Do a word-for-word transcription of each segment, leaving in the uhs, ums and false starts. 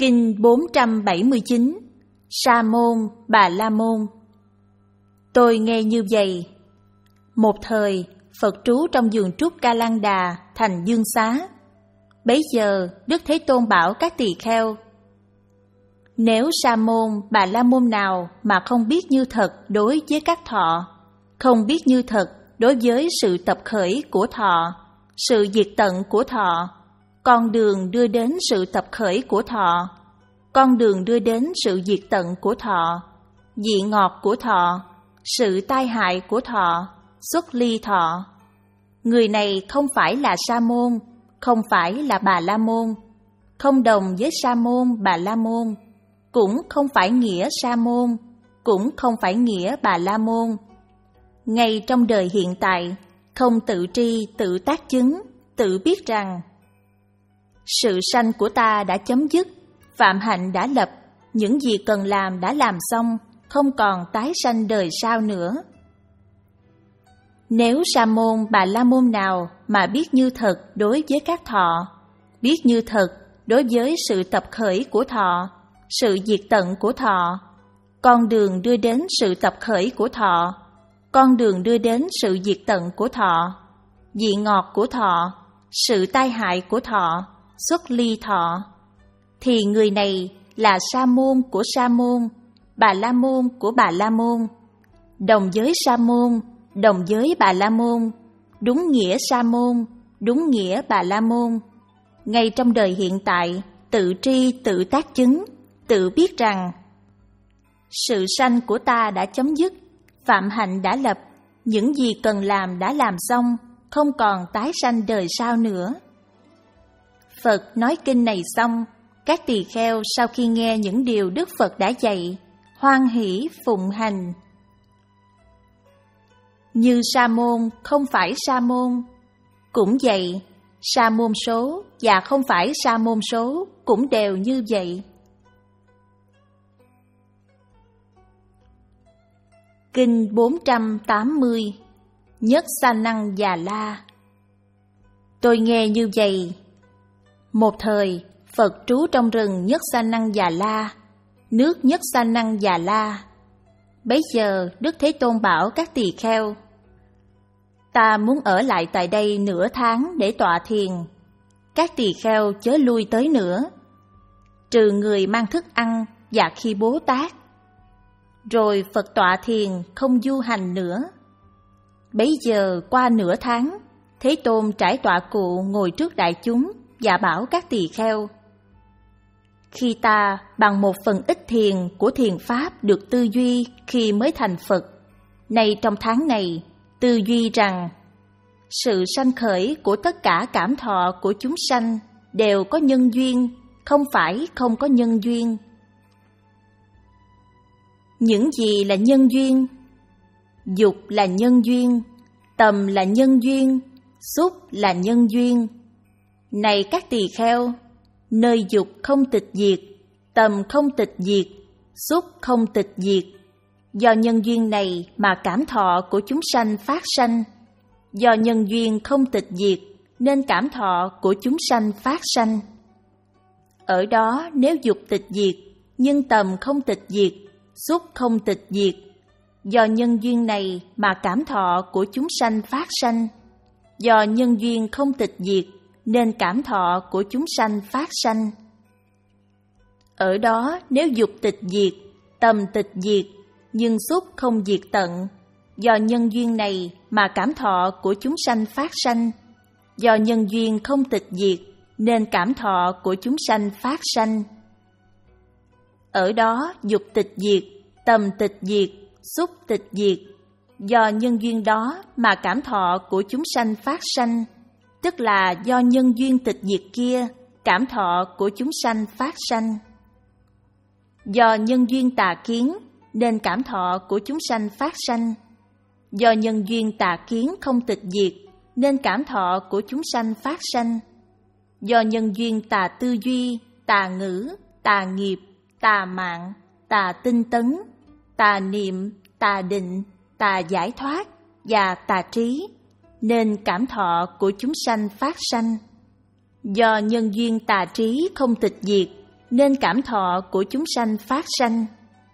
Kinh bốn trăm bảy mươi chín, Sa môn, Bà la môn. Tôi nghe như vậy. Một thời, Phật trú trong vườn trúc Ca Lan Đà, thành Dương Xá. Bấy giờ, Đức Thế Tôn bảo các tỳ kheo: nếu Sa môn, Bà la môn nào mà không biết như thật đối với các thọ, không biết như thật đối với sự tập khởi của thọ, sự diệt tận của thọ, con đường đưa đến sự tập khởi của thọ, con đường đưa đến sự diệt tận của thọ, vị ngọt của thọ, sự tai hại của thọ, xuất ly thọ. Người này không phải là Sa môn, không phải là Bà la môn, không đồng với Sa môn, Bà la môn, cũng không phải nghĩa Sa môn, cũng không phải nghĩa Bà la môn. Ngay trong đời hiện tại, không tự tri, tự tác chứng, tự biết rằng sự sanh của ta đã chấm dứt, phạm hạnh đã lập, những gì cần làm đã làm xong, không còn tái sanh đời sau nữa. Nếu Sa môn, Bà la môn nào mà biết như thật đối với các thọ, biết như thật đối với sự tập khởi của thọ, sự diệt tận của thọ, con đường đưa đến sự tập khởi của thọ, con đường đưa đến sự diệt tận của thọ, vị ngọt của thọ, sự tai hại của thọ, xuất ly thọ, thì người này là Sa môn của Sa môn, Bà la môn của Bà la môn, đồng với Sa môn, đồng với Bà la môn, đúng nghĩa Sa môn, đúng nghĩa Bà la môn. Ngay trong đời hiện tại, tự tri, tự tác chứng, tự biết rằng sự sanh của ta đã chấm dứt, phạm hạnh đã lập, những gì cần làm đã làm xong, không còn tái sanh đời sau nữa. Phật nói kinh này xong, các tỳ kheo sau khi nghe những điều Đức Phật đã dạy, hoan hỷ phụng hành. Như Sa môn không phải Sa môn, cũng vậy, Sa môn số và không phải Sa môn số cũng đều như vậy. Kinh bốn trăm tám mươi, Nhất Sa Năng Già La. Tôi nghe như vậy. Một thời, Phật trú trong rừng Nhất Sa Năng Già La, nước Nhất Sa Năng Già La. Bấy giờ, Đức Thế Tôn bảo các tỳ kheo: ta muốn ở lại tại đây nửa tháng để tọa thiền. Các tỳ kheo chớ lui tới nữa, trừ người mang thức ăn và khi Bố Tát. Rồi Phật tọa thiền không du hành nữa. Bấy giờ qua nửa tháng, Thế Tôn trải tọa cụ ngồi trước đại chúng và bảo các tỳ kheo: khi ta bằng một phần ít thiền của thiền pháp được tư duy khi mới thành Phật, nay trong tháng này tư duy rằng sự sanh khởi của tất cả cảm thọ của chúng sanh đều có nhân duyên, không phải không có nhân duyên. Những gì là nhân duyên? Dục là nhân duyên, tầm là nhân duyên, xúc là nhân duyên. Này các tỳ kheo, nơi dục không tịch diệt, tầm không tịch diệt, xúc không tịch diệt. Do nhân duyên này mà cảm thọ của chúng sanh phát sanh. Do nhân duyên không tịch diệt nên cảm thọ của chúng sanh phát sanh. Ở đó nếu dục tịch diệt, nhưng tầm không tịch diệt, xúc không tịch diệt. Do nhân duyên này mà cảm thọ của chúng sanh phát sanh. Do nhân duyên không tịch diệt nên cảm thọ của chúng sanh phát sanh. Ở đó nếu dục tịch diệt, tầm tịch diệt, nhưng xúc không diệt tận. Do nhân duyên này mà cảm thọ của chúng sanh phát sanh. Do nhân duyên không tịch diệt nên cảm thọ của chúng sanh phát sanh. Ở đó dục tịch diệt, tầm tịch diệt, xúc tịch diệt. Do nhân duyên đó mà cảm thọ của chúng sanh phát sanh, tức là do nhân duyên tịch diệt kia, cảm thọ của chúng sanh phát sanh. Do nhân duyên tà kiến nên cảm thọ của chúng sanh phát sanh. Do nhân duyên tà kiến không tịch diệt nên cảm thọ của chúng sanh phát sanh. Do nhân duyên tà tư duy, tà ngữ, tà nghiệp, tà mạng, tà tinh tấn, tà niệm, tà định, tà giải thoát và tà trí nên cảm thọ của chúng sanh phát sanh. Do nhân duyên tà trí không tịch diệt nên cảm thọ của chúng sanh phát sanh.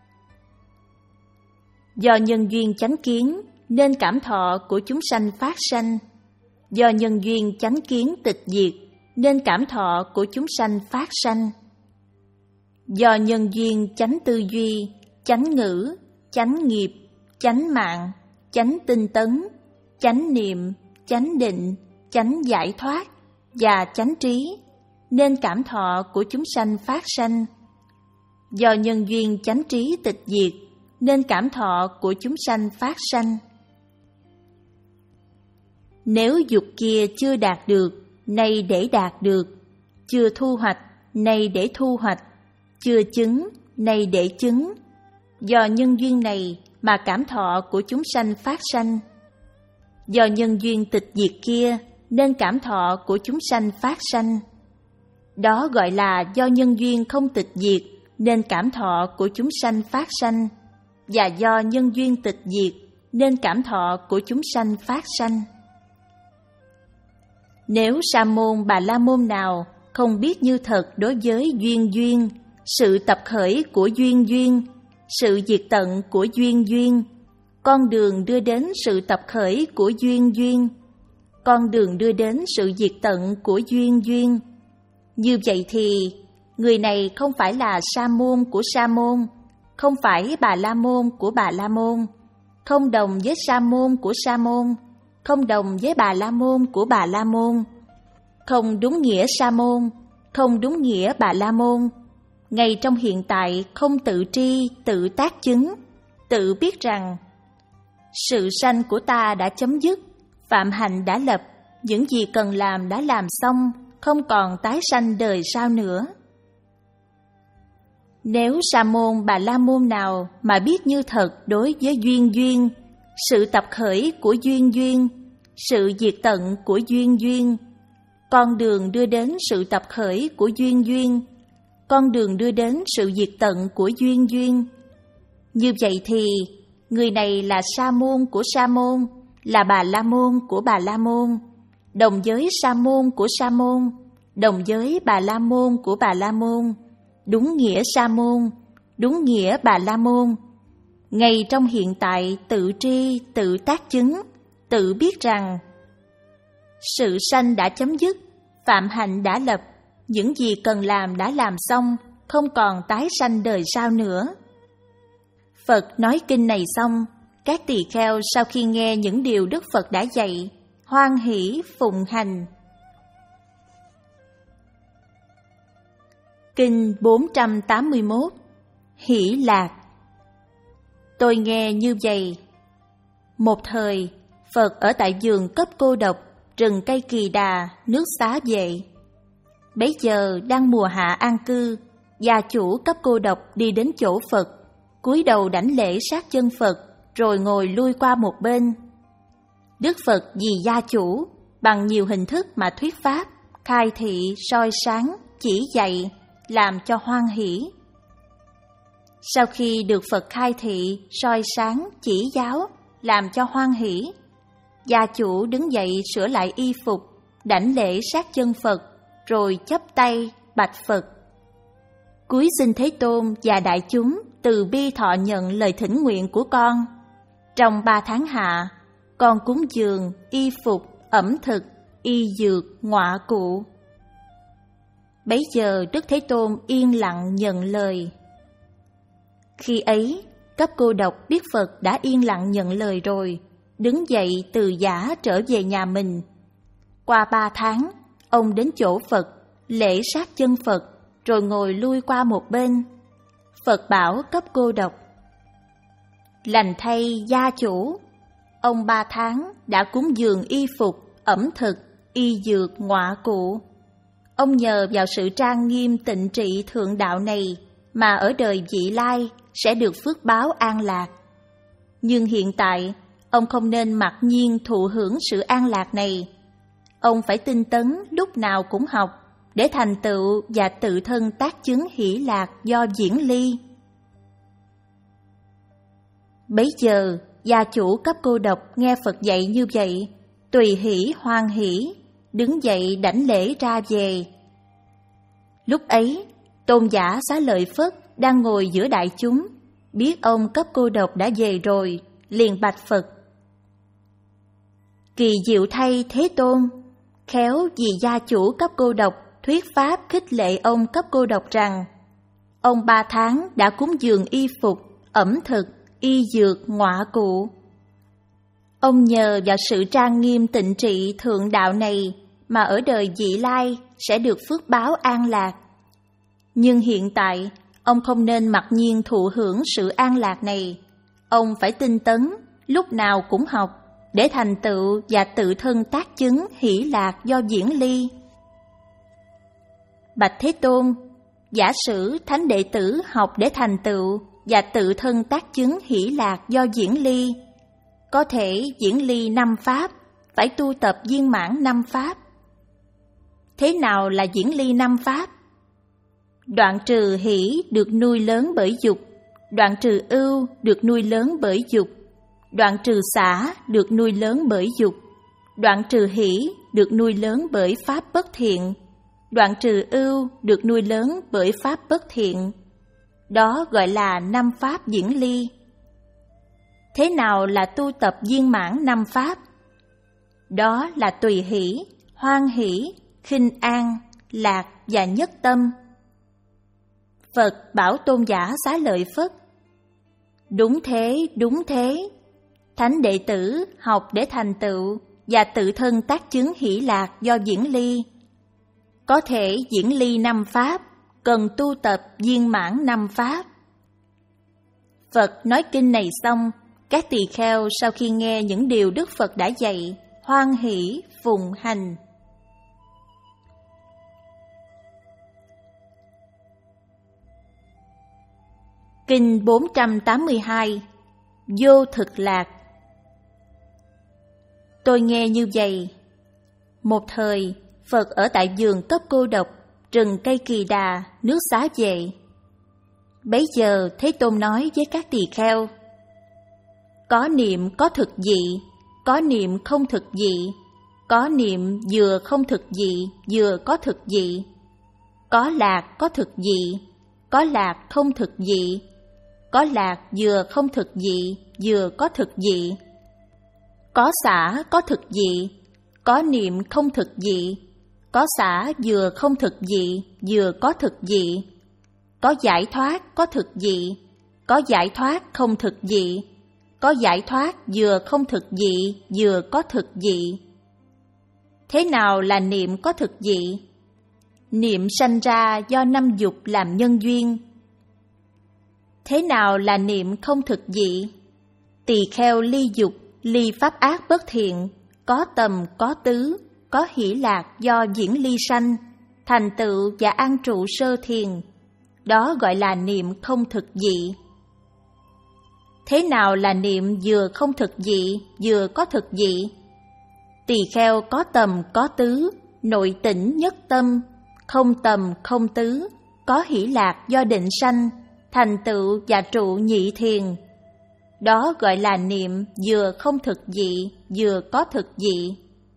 Do nhân duyên chánh kiến nên cảm thọ của chúng sanh phát sanh. Do nhân duyên chánh kiến tịch diệt nên cảm thọ của chúng sanh phát sanh. Do nhân duyên chánh tư duy, chánh ngữ, chánh nghiệp, chánh mạng, chánh tinh tấn, chánh niệm, chánh định, chánh giải thoát và chánh trí nên cảm thọ của chúng sanh phát sanh. Do nhân duyên chánh trí tịch diệt nên cảm thọ của chúng sanh phát sanh. Nếu dục kia chưa đạt được, nay để đạt được, chưa thu hoạch, nay để thu hoạch, chưa chứng, nay để chứng, do nhân duyên này mà cảm thọ của chúng sanh phát sanh. Do nhân duyên tịch diệt kia nên cảm thọ của chúng sanh phát sanh. Đó gọi là do nhân duyên không tịch diệt nên cảm thọ của chúng sanh phát sanh, và do nhân duyên tịch diệt nên cảm thọ của chúng sanh phát sanh. Nếu sa môn bà la môn nào không biết như thật đối với duyên duyên, sự tập khởi của duyên duyên, sự diệt tận của duyên duyên, con đường đưa đến sự tập khởi của duyên duyên, con đường đưa đến sự diệt tận của duyên duyên, như vậy thì người này không phải là sa môn của sa môn, không phải bà la môn của bà la môn, không đồng với sa môn của sa môn, không đồng với bà la môn của bà la môn, không đúng nghĩa sa môn, không đúng nghĩa bà la môn. Ngay trong hiện tại không tự tri, tự tác chứng, tự biết rằng sự sanh của ta đã chấm dứt, phạm hạnh đã lập, những gì cần làm đã làm xong, không còn tái sanh đời sau nữa. Nếu sa môn bà la môn nào mà biết như thật đối với duyên duyên, sự tập khởi của duyên duyên, sự diệt tận của duyên duyên, con đường đưa đến sự tập khởi của duyên duyên, con đường đưa đến sự diệt tận của duyên duyên, như vậy thì người này là sa môn của sa môn, là bà la môn của bà la môn, đồng với sa môn của sa môn, đồng với bà la môn của bà la môn, đúng nghĩa sa môn, đúng nghĩa bà la môn. Ngay trong hiện tại tự tri, tự tác chứng, tự biết rằng sự sanh đã chấm dứt, phạm hạnh đã lập, những gì cần làm đã làm xong, không còn tái sanh đời sau nữa. Phật nói kinh này xong, các tỳ kheo sau khi nghe những điều Đức Phật đã dạy, hoan hỷ phụng hành. Kinh bốn trăm tám mươi mốt. Hỷ lạc. Tôi nghe như vậy. Một thời, Phật ở tại vườn cấp cô độc, rừng cây kỳ đà, nước Xá Vệ. Bấy giờ đang mùa hạ an cư, gia chủ cấp cô độc đi đến chỗ Phật, cúi đầu đảnh lễ sát chân Phật, rồi ngồi lui qua một bên. Đức Phật vì gia chủ, bằng nhiều hình thức mà thuyết pháp, khai thị, soi sáng, chỉ dạy, làm cho hoan hỷ. Sau khi được Phật khai thị, soi sáng, chỉ giáo, làm cho hoan hỷ, gia chủ đứng dậy sửa lại y phục, đảnh lễ sát chân Phật, rồi chắp tay bạch Phật: Cúi xin Thế Tôn và đại chúng từ bi thọ nhận lời thỉnh nguyện của con. Trong ba tháng hạ, con cúng dường, y phục, ẩm thực, y dược, ngọa cụ. Bấy giờ Đức Thế Tôn yên lặng nhận lời. Khi ấy, cấp cô độc biết Phật đã yên lặng nhận lời rồi, đứng dậy từ giã trở về nhà mình. Qua ba tháng, ông đến chỗ Phật, lễ sát chân Phật, rồi ngồi lui qua một bên. Phật bảo cấp cô độc: Lành thay gia chủ, ông ba tháng đã cúng dường y phục, ẩm thực, y dược, ngọa cụ. Ông nhờ vào sự trang nghiêm tịnh trị thượng đạo này mà ở đời vị lai sẽ được phước báo an lạc. Nhưng hiện tại, ông không nên mặc nhiên thụ hưởng sự an lạc này. Ông phải tinh tấn lúc nào cũng học để thành tựu và tự thân tác chứng hỷ lạc do diễn ly. Bấy giờ, gia chủ cấp cô độc nghe Phật dạy như vậy, tùy hỷ hoan hỷ, đứng dậy đảnh lễ ra về. Lúc ấy, Tôn giả Xá Lợi Phất đang ngồi giữa đại chúng, biết ông cấp cô độc đã về rồi, liền bạch Phật. Kỳ diệu thay Thế Tôn, khéo vì gia chủ cấp cô độc thuyết pháp khích lệ ông cấp cô độc rằng ông ba tháng đã cúng dường y phục, ẩm thực, y dược, ngọa cụ. Ông nhờ vào sự trang nghiêm tịnh trị thượng đạo này mà ở đời vị lai sẽ được phước báo an lạc. Nhưng hiện tại, ông không nên mặc nhiên thụ hưởng sự an lạc này. Ông phải tinh tấn, lúc nào cũng học, để thành tựu và tự thân tác chứng hỷ lạc do diễn ly. Bạch Thế Tôn, giả sử thánh đệ tử học để thành tựu và tự thân tác chứng hỷ lạc do diễn ly, có thể diễn ly năm pháp, phải tu tập viên mãn năm pháp. Thế nào là diễn ly năm pháp? Đoạn trừ hỷ được nuôi lớn bởi dục, đoạn trừ ưu được nuôi lớn bởi dục, đoạn trừ xả được nuôi lớn bởi dục, đoạn trừ hỷ được nuôi lớn bởi pháp bất thiện, đoạn trừ ưu được nuôi lớn bởi pháp bất thiện. Đó gọi là năm pháp diễn ly. Thế nào là tu tập viên mãn năm pháp? Đó là tùy hỷ, hoan hỷ, khinh an, lạc và nhất tâm. Phật bảo Tôn giả Xá Lợi Phất: đúng thế, đúng thế. Thánh đệ tử học để thành tựu và tự thân tác chứng hỷ lạc do diễn ly. Có thể diễn ly năm pháp, cần tu tập viên mãn năm pháp. Phật nói kinh này xong, các tỳ kheo sau khi nghe những điều Đức Phật đã dạy, hoan hỷ phụng hành. Kinh bốn trăm tám mươi hai. Vô thực lạc. Tôi nghe như vậy. Một thời, Phật ở tại vườn cấp cô độc, rừng cây kỳ đà, nước Xá Vệ. Bấy giờ Thế Tôn nói với các tỳ kheo: có niệm có thực dị, có niệm không thực dị, có niệm vừa không thực dị, vừa có thực dị, có lạc có thực dị, có lạc không thực dị, có lạc vừa không thực dị, vừa có thực dị, có xả có thực dị, có niệm không thực dị, có xả vừa không thực dị, vừa có thực dị, có giải thoát có thực dị, có giải thoát không thực dị, có giải thoát vừa không thực dị, vừa có thực dị. Thế nào là niệm có thực dị? Niệm sanh ra do năm dục làm nhân duyên. Thế nào là niệm không thực dị? Tỳ kheo ly dục, ly pháp ác bất thiện, có tầm, có tứ, có hỷ lạc do diễn ly sanh, thành tựu và an trụ sơ thiền. Đó gọi là niệm không thực dị. Thế nào là niệm vừa không thực dị, vừa có thực dị? Tỳ kheo có tầm, có tứ, nội tỉnh nhất tâm, không tầm, không tứ, có hỷ lạc do định sanh, thành tựu và trụ nhị thiền. Đó gọi là niệm vừa không thực dị, vừa có thực dị.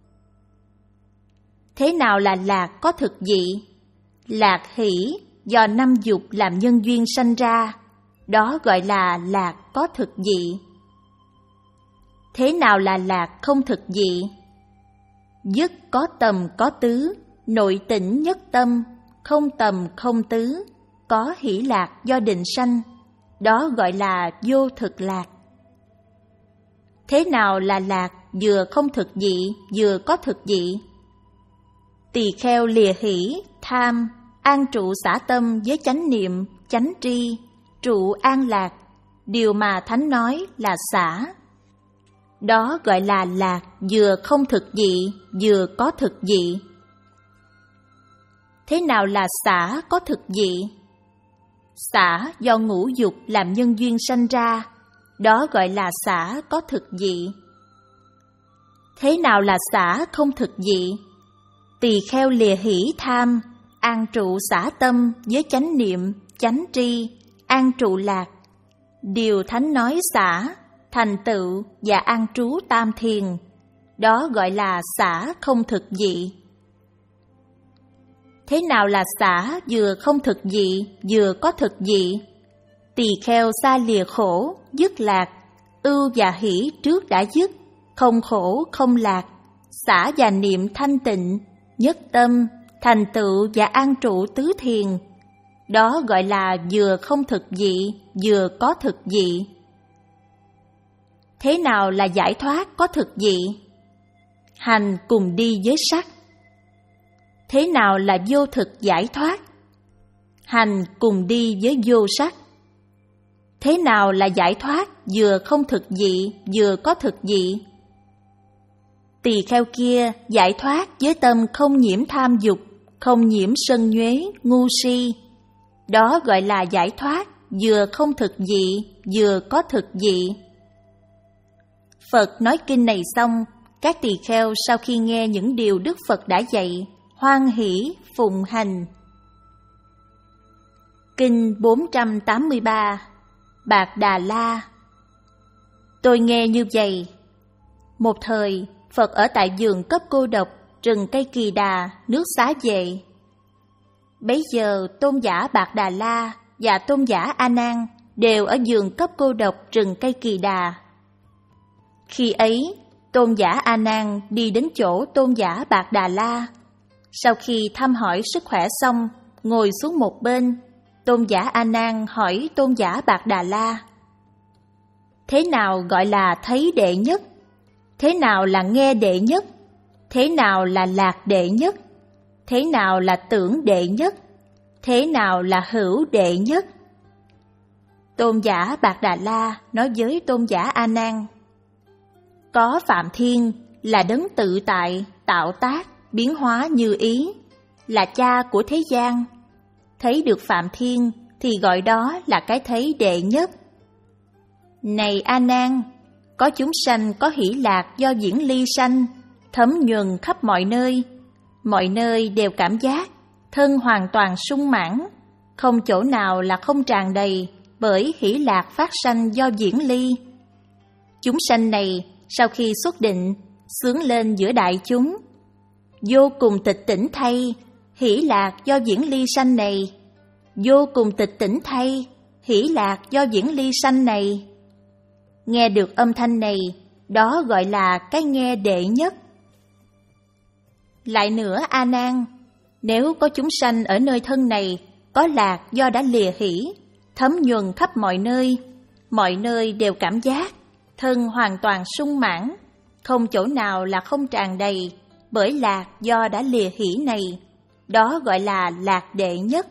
Thế nào là lạc có thực dị? Lạc hỷ do năm dục làm nhân duyên sanh ra. Đó gọi là lạc có thực dị. Thế nào là lạc không thực dị? Dứt có tầm có tứ, nội tỉnh nhất tâm, không tầm không tứ, có hỷ lạc do định sanh. Đó gọi là vô thực lạc. Thế nào là lạc vừa không thực dị, vừa có thực dị? Tỳ kheo lìa hỷ, tham, an trụ xả tâm với chánh niệm, chánh tri, trụ an lạc, điều mà Thánh nói là xả. Đó gọi là lạc vừa không thực dị, vừa có thực dị. Thế nào là xả có thực dị? Xả do ngũ dục làm nhân duyên sanh ra. Đó gọi là xả có thực dị. Thế nào là xả không thực dị? Tỳ kheo lìa hỷ tham, an trụ xả tâm với chánh niệm, chánh tri, an trụ lạc, điều Thánh nói xả, thành tựu và an trú tam thiền. Đó gọi là xả không thực dị. Thế nào là xả vừa không thực dị, vừa có thực dị? Tỳ kheo xa lìa khổ, dứt lạc, ưu và hỷ trước đã dứt, không khổ không lạc, xả và niệm thanh tịnh, nhất tâm, thành tựu và an trụ tứ thiền. Đó gọi là vừa không thực dị, vừa có thực dị. Thế nào là giải thoát có thực dị? Hành cùng đi với sắc. Thế nào là vô thực giải thoát? Hành cùng đi với vô sắc. Thế nào là giải thoát vừa không thực dị, vừa có thực dị? Tỳ kheo kia giải thoát với tâm không nhiễm tham dục, không nhiễm sân nhuế, ngu si. Đó gọi là giải thoát vừa không thực dị, vừa có thực dị. Phật nói kinh này xong, các tỳ kheo sau khi nghe những điều Đức Phật đã dạy, hoan hỷ phụng hành. Kinh bốn trăm tám mươi ba. Bạc Đà La. Tôi nghe như vậy. Một thời, Phật ở tại vườn cấp cô độc, rừng cây Kỳ Đà, nước Xá Vệ. Bấy giờ tôn giả Bạc Đà La và tôn giả A Nan đều ở vườn cấp cô độc rừng cây Kỳ Đà. Khi ấy, tôn giả A Nan đi đến chỗ tôn giả Bạc Đà La. Sau khi thăm hỏi sức khỏe xong, ngồi xuống một bên, tôn giả A Nan hỏi tôn giả Bạc Đà La: thế nào gọi là thấy đệ nhất? Thế nào là nghe đệ nhất? Thế nào là lạc đệ nhất? Thế nào là tưởng đệ nhất? Thế nào là hữu đệ nhất? Tôn giả Bạc Đà La nói với tôn giả A Nan: có Phạm Thiên là đấng tự tại, tạo tác, biến hóa như ý, là cha của thế gian. Thấy được Phạm Thiên thì gọi đó là cái thấy đệ nhất. Này A Nan, có chúng sanh có hỷ lạc do diễn ly sanh, thấm nhuần khắp mọi nơi, mọi nơi đều cảm giác, thân hoàn toàn sung mãn, không chỗ nào là không tràn đầy bởi hỷ lạc phát sanh do diễn ly. Chúng sanh này sau khi xuất định, sướng lên giữa đại chúng, vô cùng tịch tỉnh thay, hỷ lạc do diễn ly sanh này, vô cùng tịch tỉnh thay, hỷ lạc do diễn ly sanh này. Nghe được âm thanh này, đó gọi là cái nghe đệ nhất. Lại nữa A Nan, nếu có chúng sanh ở nơi thân này có lạc do đã lìa hỷ, thấm nhuần khắp mọi nơi, mọi nơi đều cảm giác, thân hoàn toàn sung mãn, không chỗ nào là không tràn đầy bởi lạc do đã lìa hỷ này, đó gọi là lạc đệ nhất.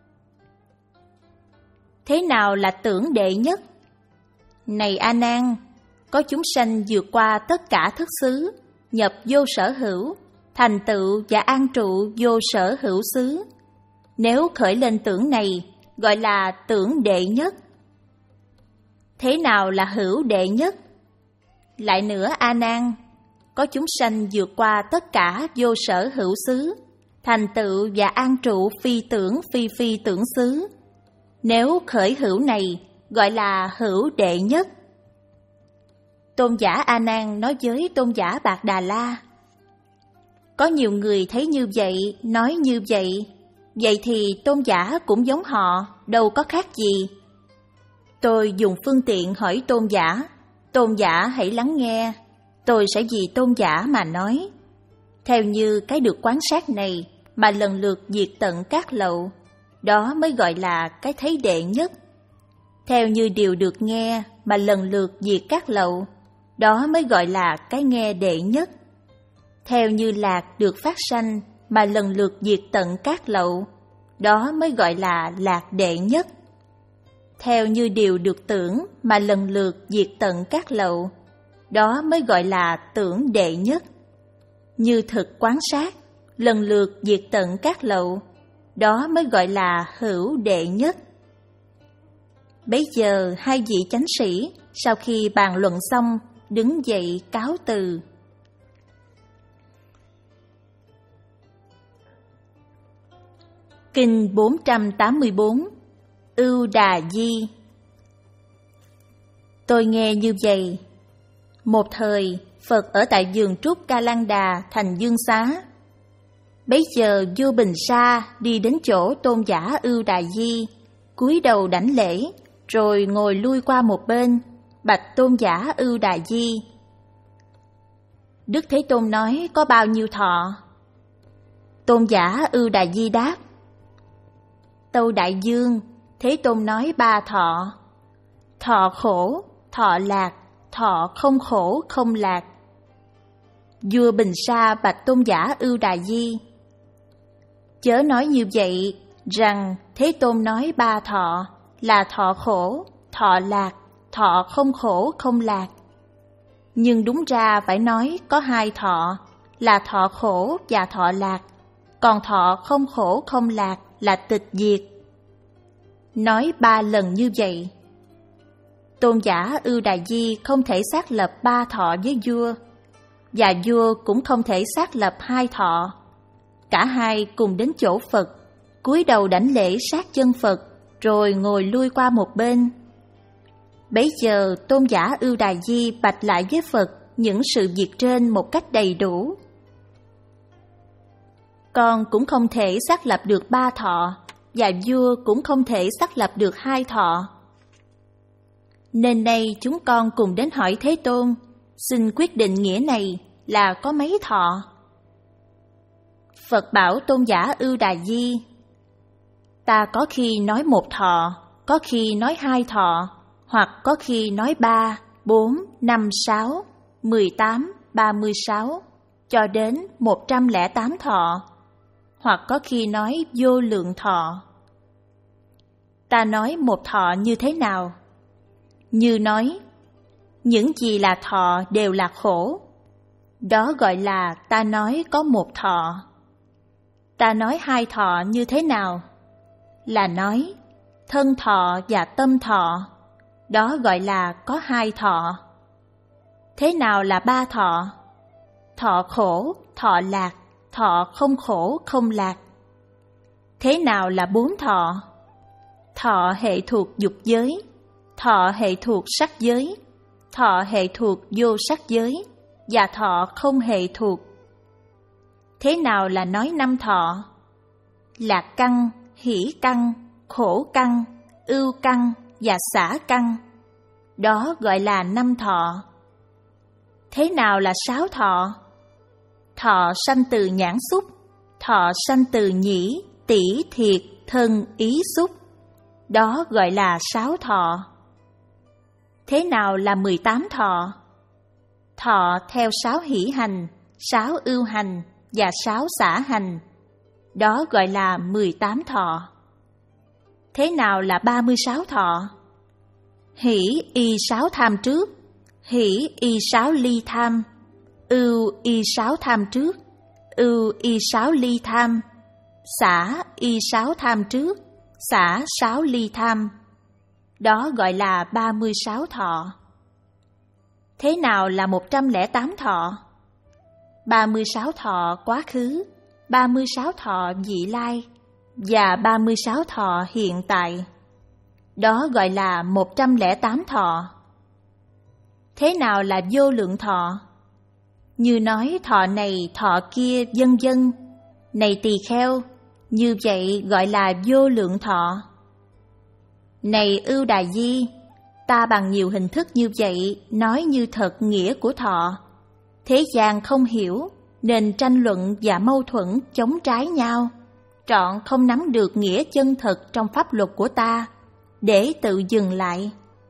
Thế nào là tưởng đệ nhất? Này A Nan, có chúng sanh vượt qua tất cả thức xứ, nhập vô sở hữu, thành tựu và an trụ vô sở hữu xứ. Nếu khởi lên tưởng này, gọi là tưởng đệ nhất. Thế nào là hữu đệ nhất? Lại nữa A Nan, có chúng sanh vượt qua tất cả vô sở hữu xứ, thành tựu và an trụ phi tưởng phi phi tưởng xứ. Nếu khởi hữu này, gọi là hữu đệ nhất. Tôn giả A Nan nói với tôn giả Bạc Đà La: có nhiều người thấy như vậy, nói như vậy, vậy thì tôn giả cũng giống họ, đâu có khác gì. Tôi dùng phương tiện hỏi tôn giả, tôn giả hãy lắng nghe, tôi sẽ vì tôn giả mà nói. Theo như cái được quán sát này mà lần lượt diệt tận các lậu, đó mới gọi là cái thấy đệ nhất. Theo như điều được nghe mà lần lượt diệt các lậu, đó mới gọi là cái nghe đệ nhất. Theo như lạc được phát sanh mà lần lượt diệt tận các lậu, đó mới gọi là lạc đệ nhất. Theo như điều được tưởng mà lần lượt diệt tận các lậu, đó mới gọi là tưởng đệ nhất. Như thực quán sát, lần lượt diệt tận các lậu, đó mới gọi là hữu đệ nhất. Bấy giờ hai vị chánh sĩ sau khi bàn luận xong, đứng dậy cáo từ. Kinh bốn trăm tám mươi bốn. Ưu Đà Di. Tôi nghe như vậy. Một thời, Phật ở tại vườn trúc Ca Lan Đà thành Dương Xá. Bấy giờ vua Bình Sa đi đến chỗ Tôn giả Ưu Đà Di, cúi đầu đảnh lễ, rồi ngồi lui qua một bên, bạch Tôn giả Ưu Đà Di: Đức Thế Tôn nói có bao nhiêu thọ? Tôn giả Ưu Đà Di đáp: Tâu đại dương, Thế Tôn nói ba thọ: thọ khổ, thọ lạc, thọ không khổ không lạc. Vua Bình Sa bạch Tôn giả Ưu Đà Di: Chớ nói như vậy, rằng Thế Tôn nói ba thọ là thọ khổ, thọ lạc, thọ không khổ không lạc. Nhưng đúng ra phải nói có hai thọ là thọ khổ và thọ lạc, còn thọ không khổ không lạc là tịch diệt. Nói ba lần như vậy. Tôn giả Ưu Đà Di không thể xác lập ba thọ với vua, và vua cũng không thể xác lập hai thọ. Cả hai cùng đến chỗ Phật, cúi đầu đảnh lễ sát chân Phật, rồi ngồi lui qua một bên. Bấy giờ Tôn giả Ưu Đà Di bạch lại với Phật những sự việc trên một cách đầy đủ. Con cũng không thể xác lập được ba thọ, và vua cũng không thể xác lập được hai thọ. Nên nay chúng con cùng đến hỏi Thế Tôn, xin quyết định nghĩa này là có mấy thọ? Phật bảo Tôn giả Ưu Đà Di: Ta có khi nói một thọ, có khi nói hai thọ, hoặc có khi nói ba, bốn, năm, sáu, mười tám, ba mươi sáu, cho đến một trăm lẻ tám thọ, hoặc có khi nói vô lượng thọ. Ta nói một thọ như thế nào? Như nói, những gì là thọ đều là khổ. Đó gọi là ta nói có một thọ. Ta nói hai thọ như thế nào? Là nói, thân thọ và tâm thọ. Đó gọi là có hai thọ. Thế nào là ba thọ? Thọ khổ, thọ lạc, thọ không khổ không lạc. Thế nào là bốn thọ? Thọ hệ thuộc dục giới, thọ hệ thuộc sắc giới, thọ hệ thuộc vô sắc giới, và thọ không hệ thuộc. Thế nào là nói năm thọ? Lạc căn, hỷ căn, khổ căn, ưu căn và xả căn. Đó gọi là năm thọ. Thế nào là sáu thọ? Thọ sanh từ nhãn xúc, thọ sanh từ nhĩ, tỷ, thiệt, thân, ý xúc. Đó gọi là sáu thọ. Thế nào là mười tám thọ? Thọ theo sáu hỷ hành, sáu ưu hành và sáu xả hành. Đó gọi là mười tám thọ. Thế nào là ba mươi sáu thọ? Hỷ y sáu tham trước, hỷ y sáu ly tham, ưu y sáu tham trước, ưu y sáu ly tham, xả y sáu tham trước, xả sáu ly tham. Đó gọi là ba mươi sáu thọ. Thế nào là một trăm lẻ tám thọ? ba mươi sáu thọ quá khứ, ba mươi sáu thọ vị lai và ba mươi sáu thọ hiện tại. Đó gọi là một trăm lẻ tám thọ. Thế nào là vô lượng thọ? Như nói thọ này thọ kia vân vân. Này tỳ kheo, như vậy gọi là vô lượng thọ. Này Ưu Đà Di, ta bằng nhiều hình thức như vậy nói như thật nghĩa của thọ. Thế gian không hiểu, nên tranh luận và mâu thuẫn chống trái nhau, trọn không nắm được nghĩa chân thật trong pháp luật của ta, để tự dừng lại.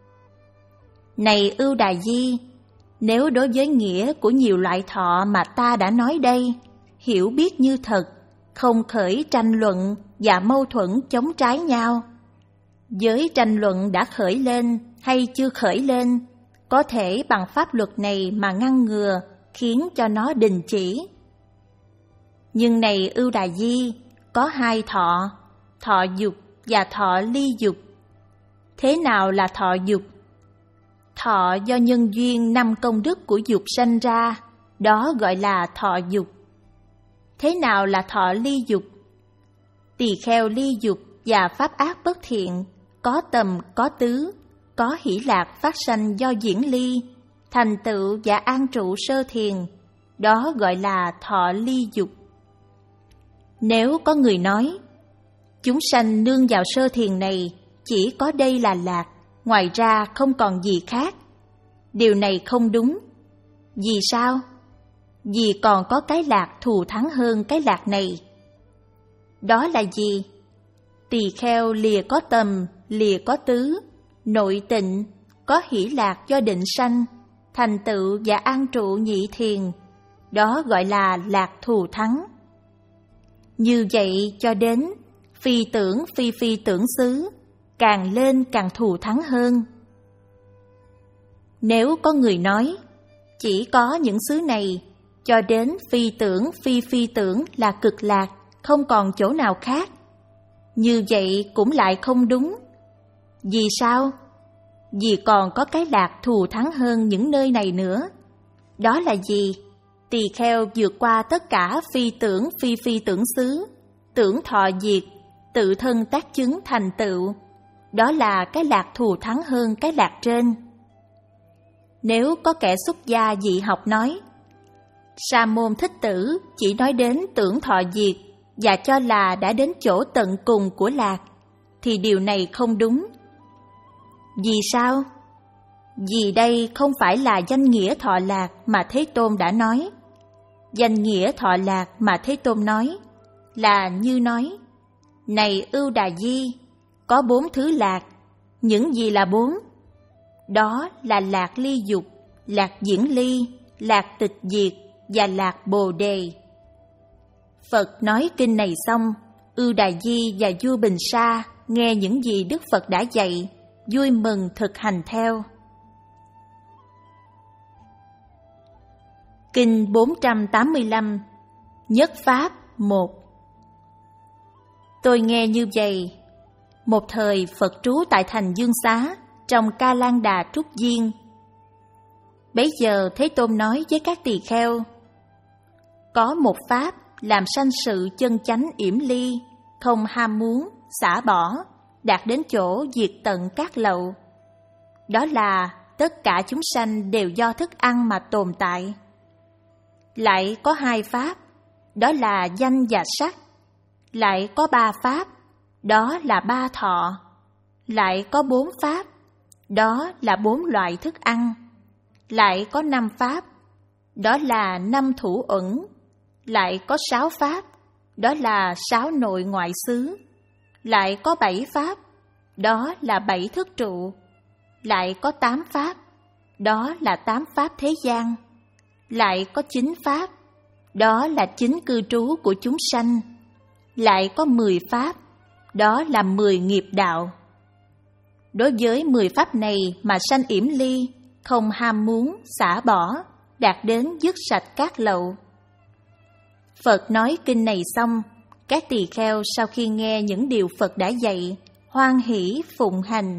Này Ưu Đà Di, nếu đối với nghĩa của nhiều loại thọ mà ta đã nói đây, hiểu biết như thật, không khởi tranh luận và mâu thuẫn chống trái nhau, giới tranh luận đã khởi lên hay chưa khởi lên, có thể bằng pháp luật này mà ngăn ngừa, khiến cho nó đình chỉ. Nhưng này Ưu Đà Di, có hai thọ, thọ dục và thọ ly dục. Thế nào là thọ dục? Thọ do nhân duyên năm công đức của dục sanh ra, đó gọi là thọ dục. Thế nào là thọ ly dục? Tỳ kheo ly dục và pháp ác bất thiện, có tầm có tứ, có hỷ lạc phát sanh do diễn ly, thành tựu và an trụ sơ thiền, đó gọi là thọ ly dục. Nếu có người nói, chúng sanh nương vào sơ thiền này, chỉ có đây là lạc, ngoài ra không còn gì khác. Điều này không đúng. Vì sao? Vì còn có cái lạc thù thắng hơn cái lạc này. Đó là gì? Tỳ kheo lìa có tầm, lìa có tứ, nội tịnh, có hỷ lạc do định sanh, thành tựu và an trụ nhị thiền. Đó gọi là lạc thù thắng. Như vậy cho đến phi tưởng phi phi tưởng xứ, càng lên càng thù thắng hơn. Nếu có người nói, chỉ có những xứ này, cho đến phi tưởng phi phi tưởng là cực lạc, không còn chỗ nào khác. Như vậy cũng lại không đúng. Vì sao? Vì còn có cái lạc thù thắng hơn những nơi này nữa. Đó là gì? Tỳ kheo vượt qua tất cả phi tưởng phi phi tưởng xứ, tưởng thọ diệt, tự thân tác chứng thành tựu. Đó là cái lạc thù thắng hơn cái lạc trên. Nếu có kẻ xuất gia dị học nói, Sa môn Thích Tử chỉ nói đến tưởng thọ diệt và cho là đã đến chỗ tận cùng của lạc, thì điều này không đúng. Vì sao? Vì đây không phải là danh nghĩa thọ lạc mà Thế Tôn đã nói. Danh nghĩa thọ lạc mà Thế Tôn nói là như nói, này Ưu Đà Di, có bốn thứ lạc. Những gì là bốn? Đó là lạc ly dục, lạc diễn ly, lạc tịch diệt và lạc bồ đề. Phật nói kinh này xong, Ưu Đà Di và vua Bình Sa nghe những gì Đức Phật đã dạy, vui mừng thực hành theo. Kinh bốn trăm tám mươi lăm, Nhất Pháp một. Tôi nghe như vậy. Một thời Phật trú tại thành Dương Xá, trong Ca Lan Đà Trúc Viên. Bấy giờ Thế Tôn nói với các tỳ kheo, có một pháp làm sanh sự chân chánh yểm ly, không ham muốn, xả bỏ, đạt đến chỗ diệt tận các lậu. Đó là tất cả chúng sanh đều do thức ăn mà tồn tại. Lại có hai pháp, đó là danh và sắc. Lại có ba pháp, đó là ba thọ. Lại có bốn pháp, đó là bốn loại thức ăn. Lại có năm pháp, đó là năm thủ uẩn. Lại có sáu pháp, đó là sáu nội ngoại xứ. Lại có bảy pháp, đó là bảy thức trụ. Lại có tám pháp, đó là tám pháp thế gian. Lại có chín pháp, đó là chín cư trú của chúng sanh. Lại có mười pháp, đó là mười nghiệp đạo. Đối với mười pháp này mà sanh yểm ly, không ham muốn, xả bỏ, đạt đến dứt sạch các lậu. Phật nói kinh này xong, các tỳ kheo sau khi nghe những điều Phật đã dạy, hoan hỷ phụng hành.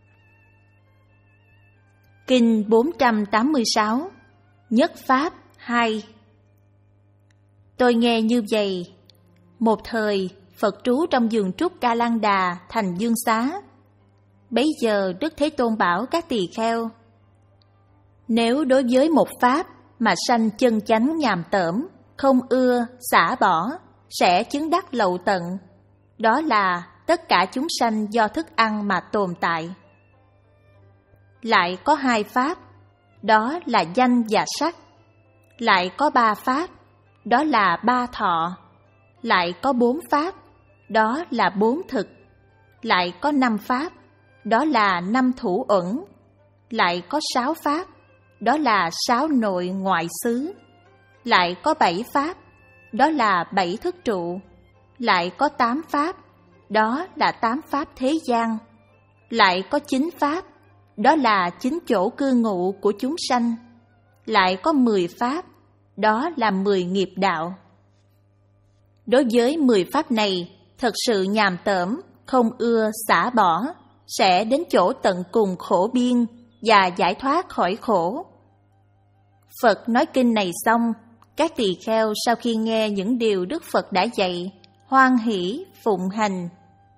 Kinh bốn trăm tám mươi sáu, Nhất Pháp hai. Tôi nghe như vậy. Một thời Phật trú trong vườn trúc Ca Lan Đà, thành Dương Xá. Bấy giờ Đức Thế Tôn bảo các tỳ kheo, nếu đối với một pháp mà sanh chân chánh nhàm tởm, không ưa, xả bỏ, sẽ chứng đắc lậu tận. Đó là tất cả chúng sanh do thức ăn mà tồn tại. Lại có hai pháp, đó là danh và sắc. Lại có ba pháp, đó là ba thọ. Lại có bốn pháp, đó là bốn thực. Lại có năm pháp, đó là năm thủ uẩn. Lại có sáu pháp, đó là sáu nội ngoại xứ. Lại có bảy pháp, đó là bảy thức trụ. Lại có tám pháp, đó là tám pháp thế gian. Lại có chín pháp, đó là chín chỗ cư ngụ của chúng sanh. Lại có mười pháp, đó là mười nghiệp đạo. Đối với mười pháp này, thật sự nhàm tởm, không ưa, xả bỏ, sẽ đến chỗ tận cùng khổ biên và giải thoát khỏi khổ. Phật nói kinh này xong, các tỳ kheo sau khi nghe những điều Đức Phật đã dạy, hoan hỷ phụng hành.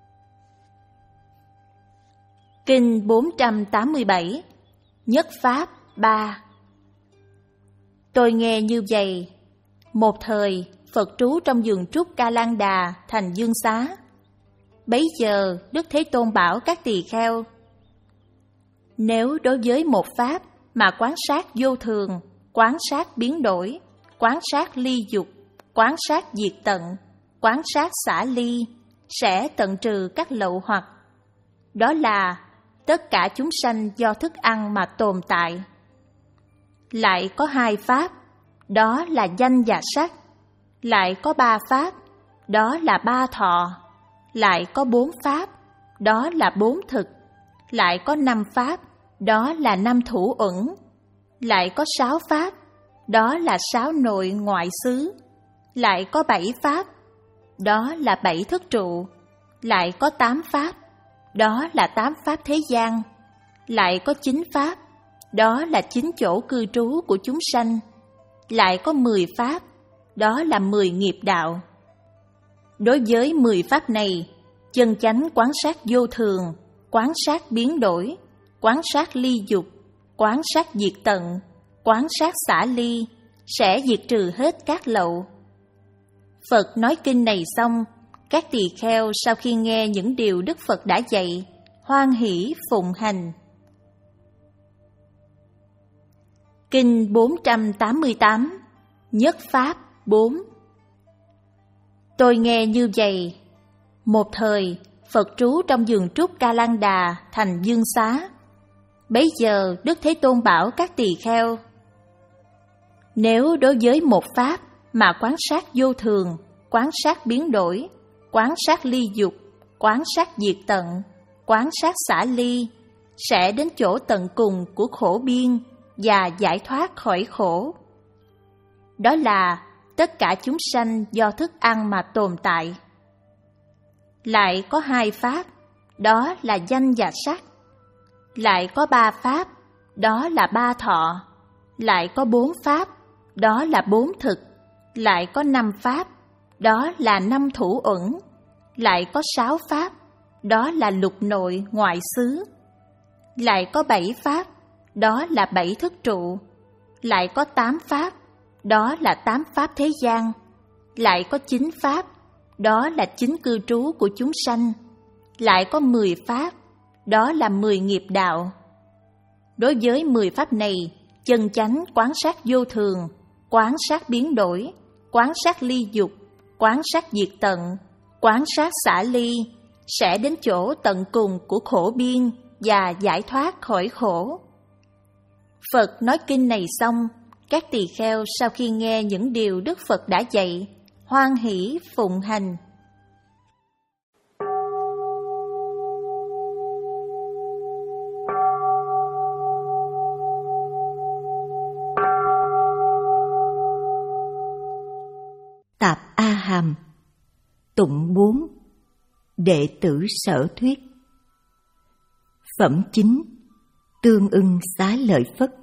Kinh bốn trăm tám mươi bảy, Nhất Pháp ba. Tôi nghe như vậy. Một thời Phật trú trong vườn trúc Ca Lan Đà thành Dương Xá. Bấy giờ Đức Thế Tôn bảo các tỳ kheo: nếu đối với một pháp mà quán sát vô thường, quán sát biến đổi, quán sát ly dục, quán sát diệt tận, quán sát xả ly, sẽ tận trừ các lậu hoặc. Đó là tất cả chúng sanh do thức ăn mà tồn tại. Lại có hai pháp, đó là danh và sắc. Lại có ba pháp, đó là ba thọ. Lại có bốn pháp, đó là bốn thực. Lại có năm pháp, đó là năm thủ uẩn. Lại có sáu pháp, đó là sáu nội ngoại xứ. Lại có bảy pháp, đó là bảy thức trụ. Lại có tám pháp, đó là tám pháp thế gian. Lại có chín pháp, đó là chín chỗ cư trú của chúng sanh. Lại có mười pháp, đó là mười nghiệp đạo. Đối với mười pháp này, chân chánh quán sát vô thường, quán sát biến đổi, quán sát ly dục, quán sát diệt tận, quán sát xả ly, sẽ diệt trừ hết các lậu. Phật nói kinh này xong, các tỳ kheo sau khi nghe những điều Đức Phật đã dạy, hoan hỷ phụng hành. Kinh bốn trăm tám mươi tám, Nhất Pháp bốn. Tôi nghe như vậy. Một thời, Phật trú trong vườn trúc Ca Lan Đà thành Dương Xá. Bấy giờ Đức Thế Tôn bảo các tỳ kheo: nếu đối với một pháp mà quán sát vô thường, quán sát biến đổi, quán sát ly dục, quán sát diệt tận, quán sát xả ly, sẽ đến chỗ tận cùng của khổ biên và giải thoát khỏi khổ. Đó là tất cả chúng sanh do thức ăn mà tồn tại. Lại có hai pháp, đó là danh và sắc. Lại có ba pháp, đó là ba thọ. Lại có bốn pháp, đó là bốn thực. Lại có năm pháp, đó là năm thủ uẩn. Lại có sáu pháp, đó là lục nội ngoại xứ. Lại có bảy pháp, đó là bảy thức trụ. Lại có tám pháp, đó là tám pháp thế gian. Lại có chín pháp, đó là chín cư trú của chúng sanh. Lại có mười pháp, đó là mười nghiệp đạo. Đối với mười pháp này, chân chánh quán sát vô thường, quán sát biến đổi, quán sát ly dục, quán sát diệt tận, quán sát xả ly, sẽ đến chỗ tận cùng của khổ biên và giải thoát khỏi khổ. Phật nói kinh này xong, các tỳ kheo sau khi nghe những điều Đức Phật đã dạy, hoan hỷ phụng hành. Tạp A Hàm. Tụng bốn. Đệ tử Sở Thuyết. Phẩm chín. Tương ưng xá lợi Phất.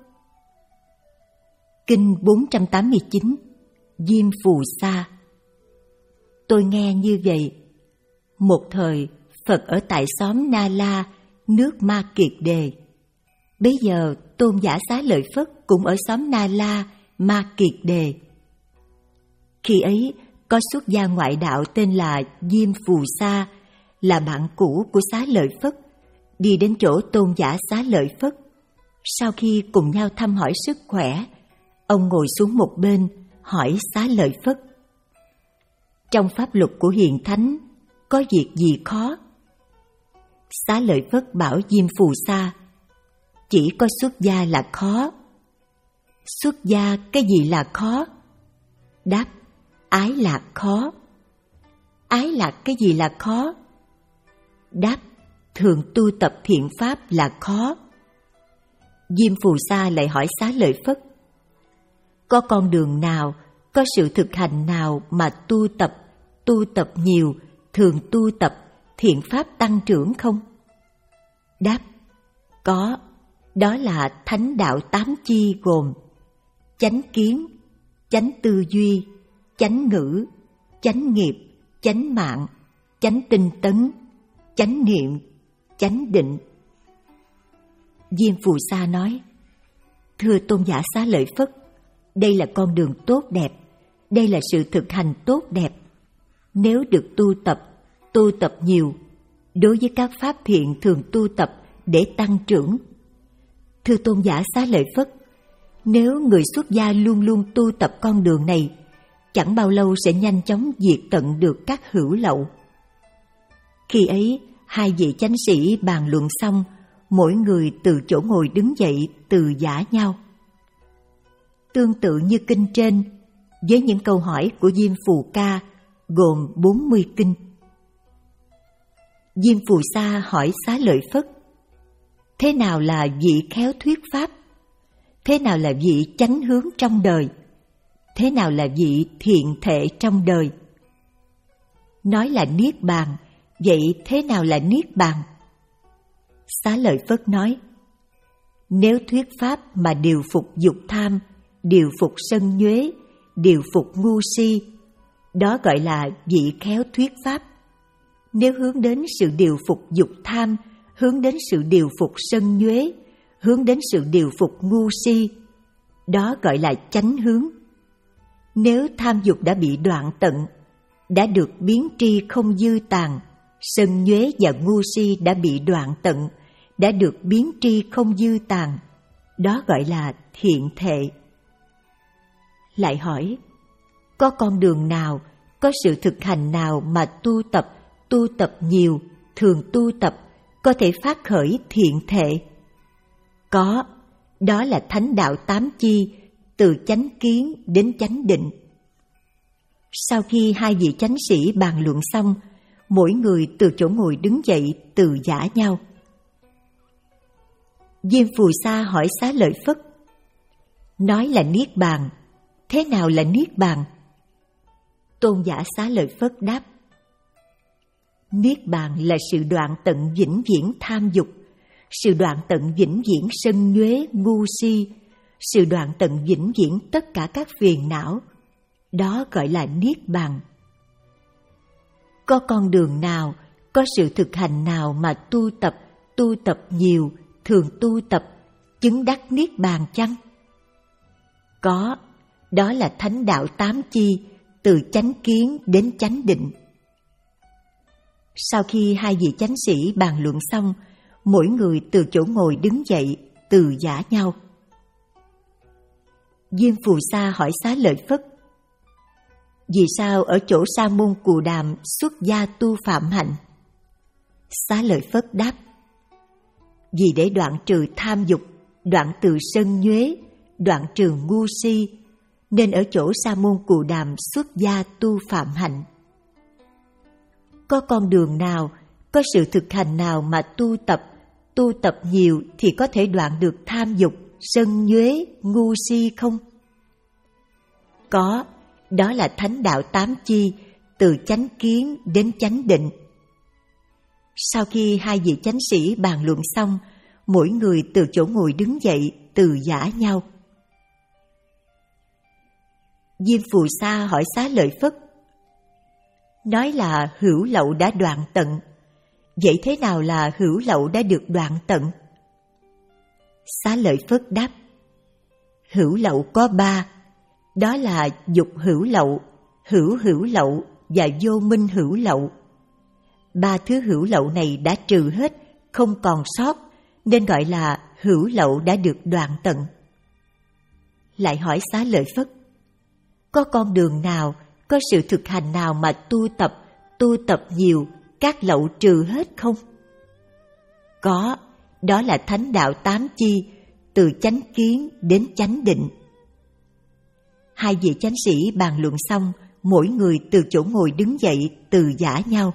Kinh bốn trăm tám mươi chín. Diêm Phù Sa. Tôi nghe như vậy. Một thời, Phật ở tại xóm Na La, nước Ma Kiệt Đề. Bây giờ, Tôn giả Xá Lợi Phất cũng ở xóm Na La, Ma Kiệt Đề. Khi ấy, có xuất gia ngoại đạo tên là Diêm Phù Sa, là bạn cũ của Xá Lợi Phất, đi đến chỗ Tôn giả Xá Lợi Phất. Sau khi cùng nhau thăm hỏi sức khỏe, ông ngồi xuống một bên, hỏi Xá Lợi Phất: trong pháp luật của Hiền Thánh, có việc gì khó? Xá Lợi Phất bảo Diêm Phù Sa: chỉ có xuất gia là khó. Xuất gia cái gì là khó? Đáp: ái lạc khó. Ái lạc cái gì là khó? Đáp: thường tu tập thiện pháp là khó. Diêm Phù Sa lại hỏi Xá Lợi Phất: có con đường nào, có sự thực hành nào mà tu tập, tu tập nhiều, thường tu tập, thiện pháp tăng trưởng không? Đáp: có, đó là thánh đạo tám chi gồm chánh kiến, chánh tư duy, chánh ngữ, chánh nghiệp, chánh mạng, chánh tinh tấn, chánh niệm, chánh định. Diêm Phù Sa nói: thưa Tôn giả Xá Lợi Phất, đây là con đường tốt đẹp. đây là sự thực hành tốt đẹp. Nếu được tu tập, tu tập nhiều, đối với các pháp thiện thường tu tập để tăng trưởng. Thưa Tôn giả Xá Lợi Phất, nếu người xuất gia luôn luôn tu tập con đường này, chẳng bao lâu sẽ nhanh chóng diệt tận được các hữu lậu. Khi ấy, hai vị chánh sĩ bàn luận xong, mỗi người từ chỗ ngồi đứng dậy từ giã nhau. Tương tự như kinh trên, với những câu hỏi của Diêm Phù Ca gồm bốn mươi kinh. Diêm Phù Sa hỏi Xá Lợi Phất: thế nào là vị khéo thuyết pháp? Thế nào là vị chánh hướng trong đời? Thế nào là vị thiện thệ trong đời? Nói là niết bàn, vậy thế nào là niết bàn? Xá Lợi Phất nói: nếu thuyết pháp mà điều phục dục tham, điều phục sân nhuế, điều phục ngu si, đó gọi là vị khéo thuyết pháp. Nếu hướng đến sự điều phục dục tham, hướng đến sự điều phục sân nhuế, hướng đến sự điều phục ngu si, đó gọi là chánh hướng. Nếu tham dục đã bị đoạn tận, đã được biến tri không dư tàn, sân nhuế và ngu si đã bị đoạn tận, đã được biến tri không dư tàn, đó gọi là thiện thệ. Lại hỏi, có con đường nào, có sự thực hành nào mà tu tập, tu tập nhiều, thường tu tập, có thể phát khởi thiện thệ? Có, đó là thánh đạo tám chi, từ chánh kiến đến chánh định. Sau khi hai vị chánh sĩ bàn luận xong, mỗi người từ chỗ ngồi đứng dậy từ giã nhau. Diêm Phù Sa hỏi Xá Lợi Phất: nói là niết bàn, thế nào là niết bàn? Tôn giả Xá Lợi Phất đáp: niết bàn là sự đoạn tận vĩnh viễn tham dục, sự đoạn tận vĩnh viễn sân nhuế ngu si, sự đoạn tận vĩnh viễn tất cả các phiền não, đó gọi là niết bàn. Có con đường nào, có sự thực hành nào mà tu tập, tu tập nhiều, thường tu tập, chứng đắc niết bàn chăng? Có, đó là thánh đạo tám chi, từ chánh kiến đến chánh định. Sau khi hai vị chánh sĩ bàn luận xong, mỗi người từ chỗ ngồi đứng dậy từ giã nhau. Diêm Phù Sa hỏi Xá Lợi Phất: vì sao ở chỗ Sa môn Cù Đàm xuất gia tu phạm hạnh? Xá Lợi Phất đáp: vì để đoạn trừ tham dục, đoạn từ sân nhuế, đoạn trừ ngu si, nên ở chỗ Sa môn Cù Đàm xuất gia tu phạm hạnh. Có con đường nào, có sự thực hành nào mà tu tập, tu tập nhiều thì có thể đoạn được tham dục, sân nhuế, ngu si không? Có, đó là thánh đạo tám chi, từ chánh kiến đến chánh định. Sau khi hai vị chánh sĩ bàn luận xong, mỗi người từ chỗ ngồi đứng dậy từ giã nhau. Diêm Phù Sa hỏi Xá Lợi Phất: nói là hữu lậu đã đoạn tận, vậy thế nào là hữu lậu đã được đoạn tận? Xá Lợi Phất đáp: hữu lậu có ba, đó là dục hữu lậu, hữu hữu lậu và vô minh hữu lậu. Ba thứ hữu lậu này đã trừ hết, không còn sót, nên gọi là hữu lậu đã được đoạn tận. Lại hỏi Xá Lợi Phất: có con đường nào, có sự thực hành nào mà tu tập, tu tập nhiều, các lậu trừ hết không? Có, đó là thánh đạo tám chi, từ chánh kiến đến chánh định. Hai vị chánh sĩ bàn luận xong, mỗi người từ chỗ ngồi đứng dậy từ giã nhau.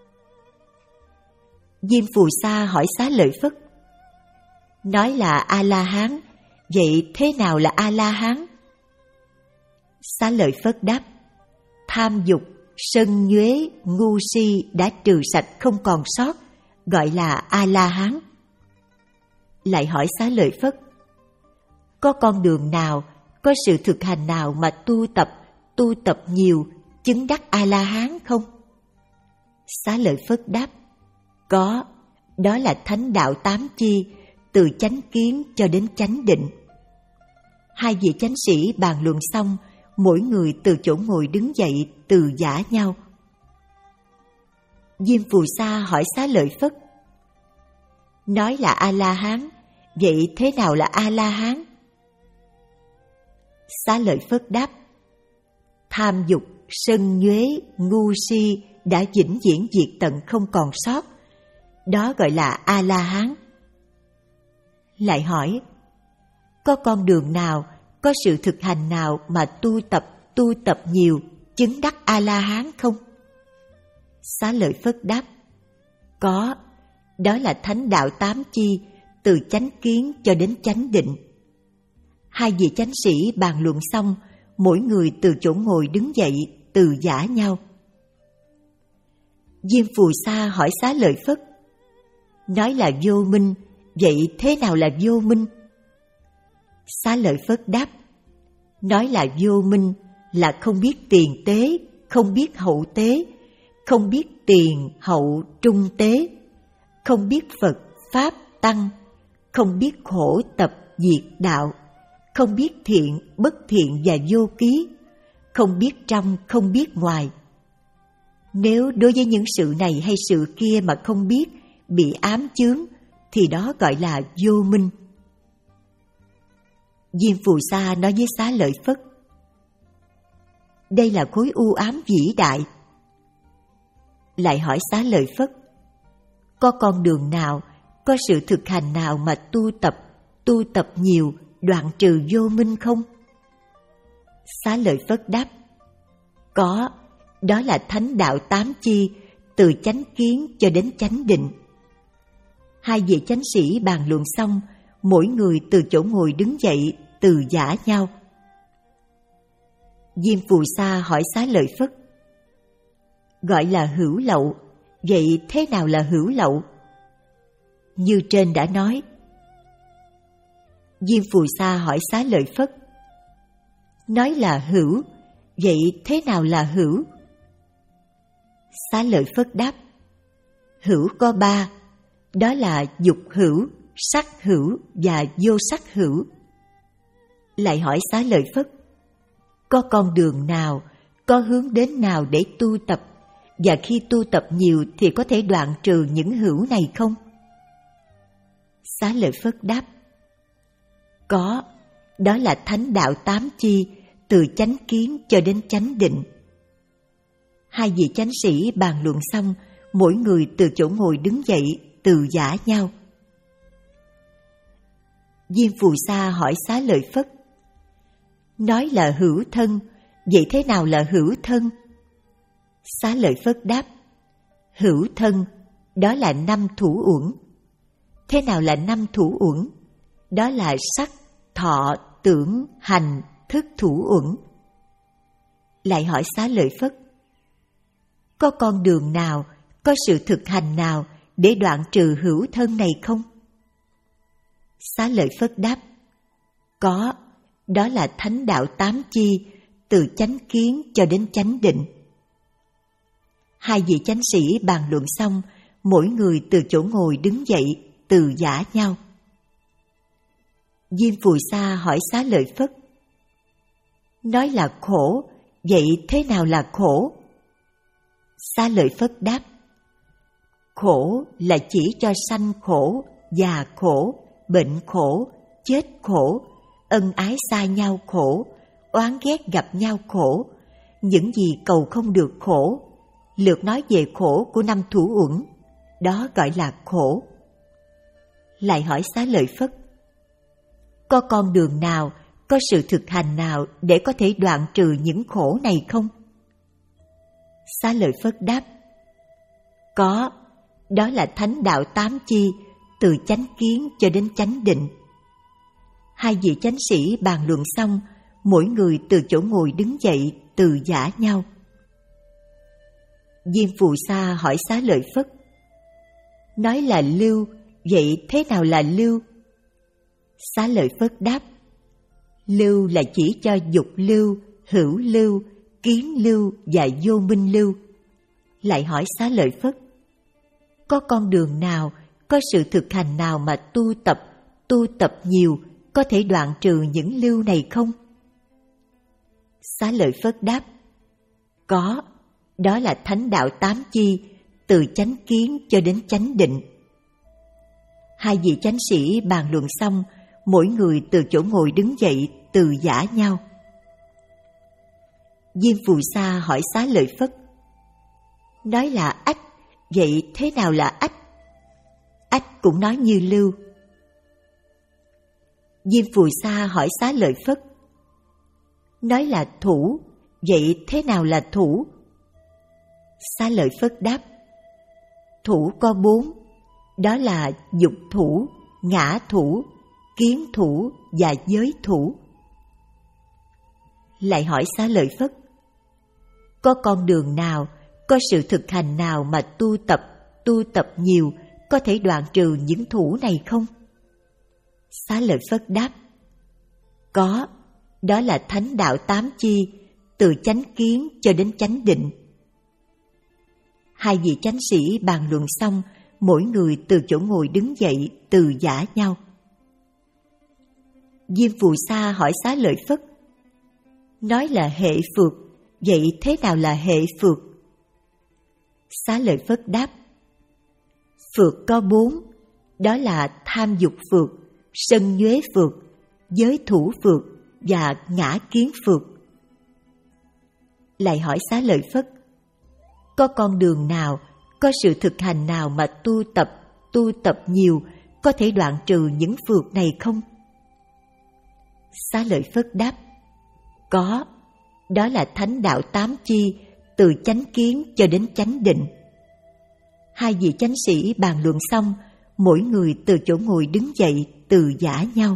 Diêm Phù Sa hỏi Xá Lợi Phất: nói là A-la-hán, vậy thế nào là A-la-hán? Xá Lợi Phất đáp: tham dục, sân nhuế, ngu si đã trừ sạch không còn sót, gọi là A-la-hán. Lại hỏi Xá Lợi Phất: có con đường nào, có sự thực hành nào mà tu tập, tu tập nhiều, chứng đắc A-la-hán không? Xá Lợi Phất đáp: có, đó là thánh đạo tám chi, từ chánh kiến cho đến chánh định. Hai vị chánh sĩ bàn luận xong, mỗi người từ chỗ ngồi đứng dậy từ giã nhau. Diêm Phù Sa hỏi Xá Lợi Phất: nói là A-la-hán, vậy thế nào là A-la-hán? Xá Lợi Phất đáp: tham dục, sân nhuế, ngu si đã vĩnh viễn diệt tận không còn sót, đó gọi là A-la-hán. Lại hỏi: có con đường nào, có sự thực hành nào mà tu tập, tu tập nhiều, chứng đắc A-la-hán không? Xá Lợi Phất đáp: có, đó là thánh đạo tám chi, từ chánh kiến cho đến chánh định. Hai vị chánh sĩ bàn luận xong, mỗi người từ chỗ ngồi đứng dậy, từ giã nhau. Diêm Phù Sa hỏi Xá Lợi Phất: nói là vô minh, vậy thế nào là vô minh? Xá Lợi Phất đáp: nói là vô minh là không biết tiền tế, không biết hậu tế, không biết tiền, hậu, trung tế, không biết Phật, Pháp, Tăng, không biết khổ tập, diệt đạo, không biết thiện, bất thiện và vô ký, không biết trong, không biết ngoài. Nếu đối với những sự này hay sự kia mà không biết, bị ám chướng, thì đó gọi là vô minh. Diêm Phù Sa nói với Xá Lợi Phất: đây là khối u ám vĩ đại. Lại hỏi Xá Lợi Phất: có con đường nào, có sự thực hành nào mà tu tập, tu tập nhiều, đoạn trừ vô minh không? Xá Lợi Phất đáp: có, đó là thánh đạo tám chi, từ chánh kiến cho đến chánh định. Hai vị chánh sĩ bàn luận xong, mỗi người từ chỗ ngồi đứng dậy, từ giã nhau. Diêm Phù Sa hỏi Xá Lợi Phất: gọi là hữu lậu, vậy thế nào là hữu lậu? Như trên đã nói. Diêm Phù Sa hỏi Xá Lợi Phất: nói là hữu, vậy thế nào là hữu? Xá Lợi Phất đáp: hữu có ba, đó là dục hữu, sắc hữu và vô sắc hữu. Lại hỏi Xá Lợi Phất: có con đường nào, có hướng đến nào để tu tập, và khi tu tập nhiều thì có thể đoạn trừ những hữu này không? Xá Lợi Phất đáp: có, đó là thánh đạo tám chi, từ chánh kiến cho đến chánh định. Hai vị chánh sĩ bàn luận xong, mỗi người từ chỗ ngồi đứng dậy, từ giã nhau. Diêm Phù Sa hỏi Xá Lợi Phất: nói là hữu thân, vậy thế nào là hữu thân? Xá Lợi Phất đáp: hữu thân, đó là năm thủ uẩn. Thế nào là năm thủ uẩn? Đó là sắc, thọ, tưởng, hành, thức thủ uẩn. Lại hỏi Xá Lợi Phất: có con đường nào, có sự thực hành nào để đoạn trừ hữu thân này không? Xá Lợi Phất đáp: có, đó là thánh đạo tám chi, từ chánh kiến cho đến chánh định. Hai vị chánh sĩ bàn luận xong, mỗi người từ chỗ ngồi đứng dậy, từ giã nhau. Diêm Phù Sa hỏi Xá Lợi Phất: nói là khổ, vậy thế nào là khổ? Xá Lợi Phất đáp: khổ là chỉ cho sanh khổ, già khổ, bệnh khổ, chết khổ, ân ái xa nhau khổ, oán ghét gặp nhau khổ, những gì cầu không được khổ. Lượt nói về khổ của năm thủ uẩn, đó gọi là khổ. Lại hỏi Xá Lợi Phất: có con đường nào, có sự thực hành nào để có thể đoạn trừ những khổ này không? Xá Lợi Phất đáp: có, đó là thánh đạo tám chi, từ chánh kiến cho đến chánh định. Hai vị chánh sĩ bàn luận xong, mỗi người từ chỗ ngồi đứng dậy, từ giã nhau. Diêm Phù Sa hỏi Xá Lợi Phất: nói là lưu, vậy thế nào là lưu? Xá Lợi Phất đáp: lưu là chỉ cho dục lưu, hữu lưu, kiến lưu và vô minh lưu. Lại hỏi Xá Lợi Phất: có con đường nào, có sự thực hành nào mà tu tập, tu tập nhiều, có thể đoạn trừ những lưu này không? Xá lợi Phất đáp: Có, đó là thánh đạo tám chi, từ chánh kiến cho đến chánh định. Hai vị chánh sĩ bàn luận xong, mỗi người từ chỗ ngồi đứng dậy, từ giã nhau. Diêm Phù Sa hỏi Xá lợi Phất: Nói là ách, vậy thế nào là ách? Ách cũng nói như lưu. Diêm Phù Sa hỏi Xá lợi Phất: Nói là thủ, vậy thế nào là thủ? Xá lợi Phất đáp: Thủ có bốn, đó là dục thủ, ngã thủ, kiến thủ và giới thủ. Lại hỏi Xá lợi Phất: Có con đường nào, có sự thực hành nào mà tu tập, tu tập nhiều có thể đoạn trừ những thủ này không? Xá lợi Phất đáp: Có, đó là thánh đạo tám chi, từ chánh kiến cho đến chánh định. Hai vị chánh sĩ bàn luận xong, mỗi người từ chỗ ngồi đứng dậy, từ giã nhau. Diêm Phù Sa hỏi Xá lợi Phất: Nói là hệ phược, vậy thế nào là hệ phược? Xá lợi Phất đáp: Phược có bốn, đó là tham dục phược, sân nhuế phược, giới thủ phược và ngã kiến phược. Lại hỏi Xá lợi Phất: Có con đường nào, có sự thực hành nào mà tu tập, tu tập nhiều có thể đoạn trừ những phược này không? Xá lợi Phất đáp: Có, đó là thánh đạo tám chi, từ chánh kiến cho đến chánh định. Hai vị chánh sĩ bàn luận xong, mỗi người từ chỗ ngồi đứng dậy, từ giã nhau.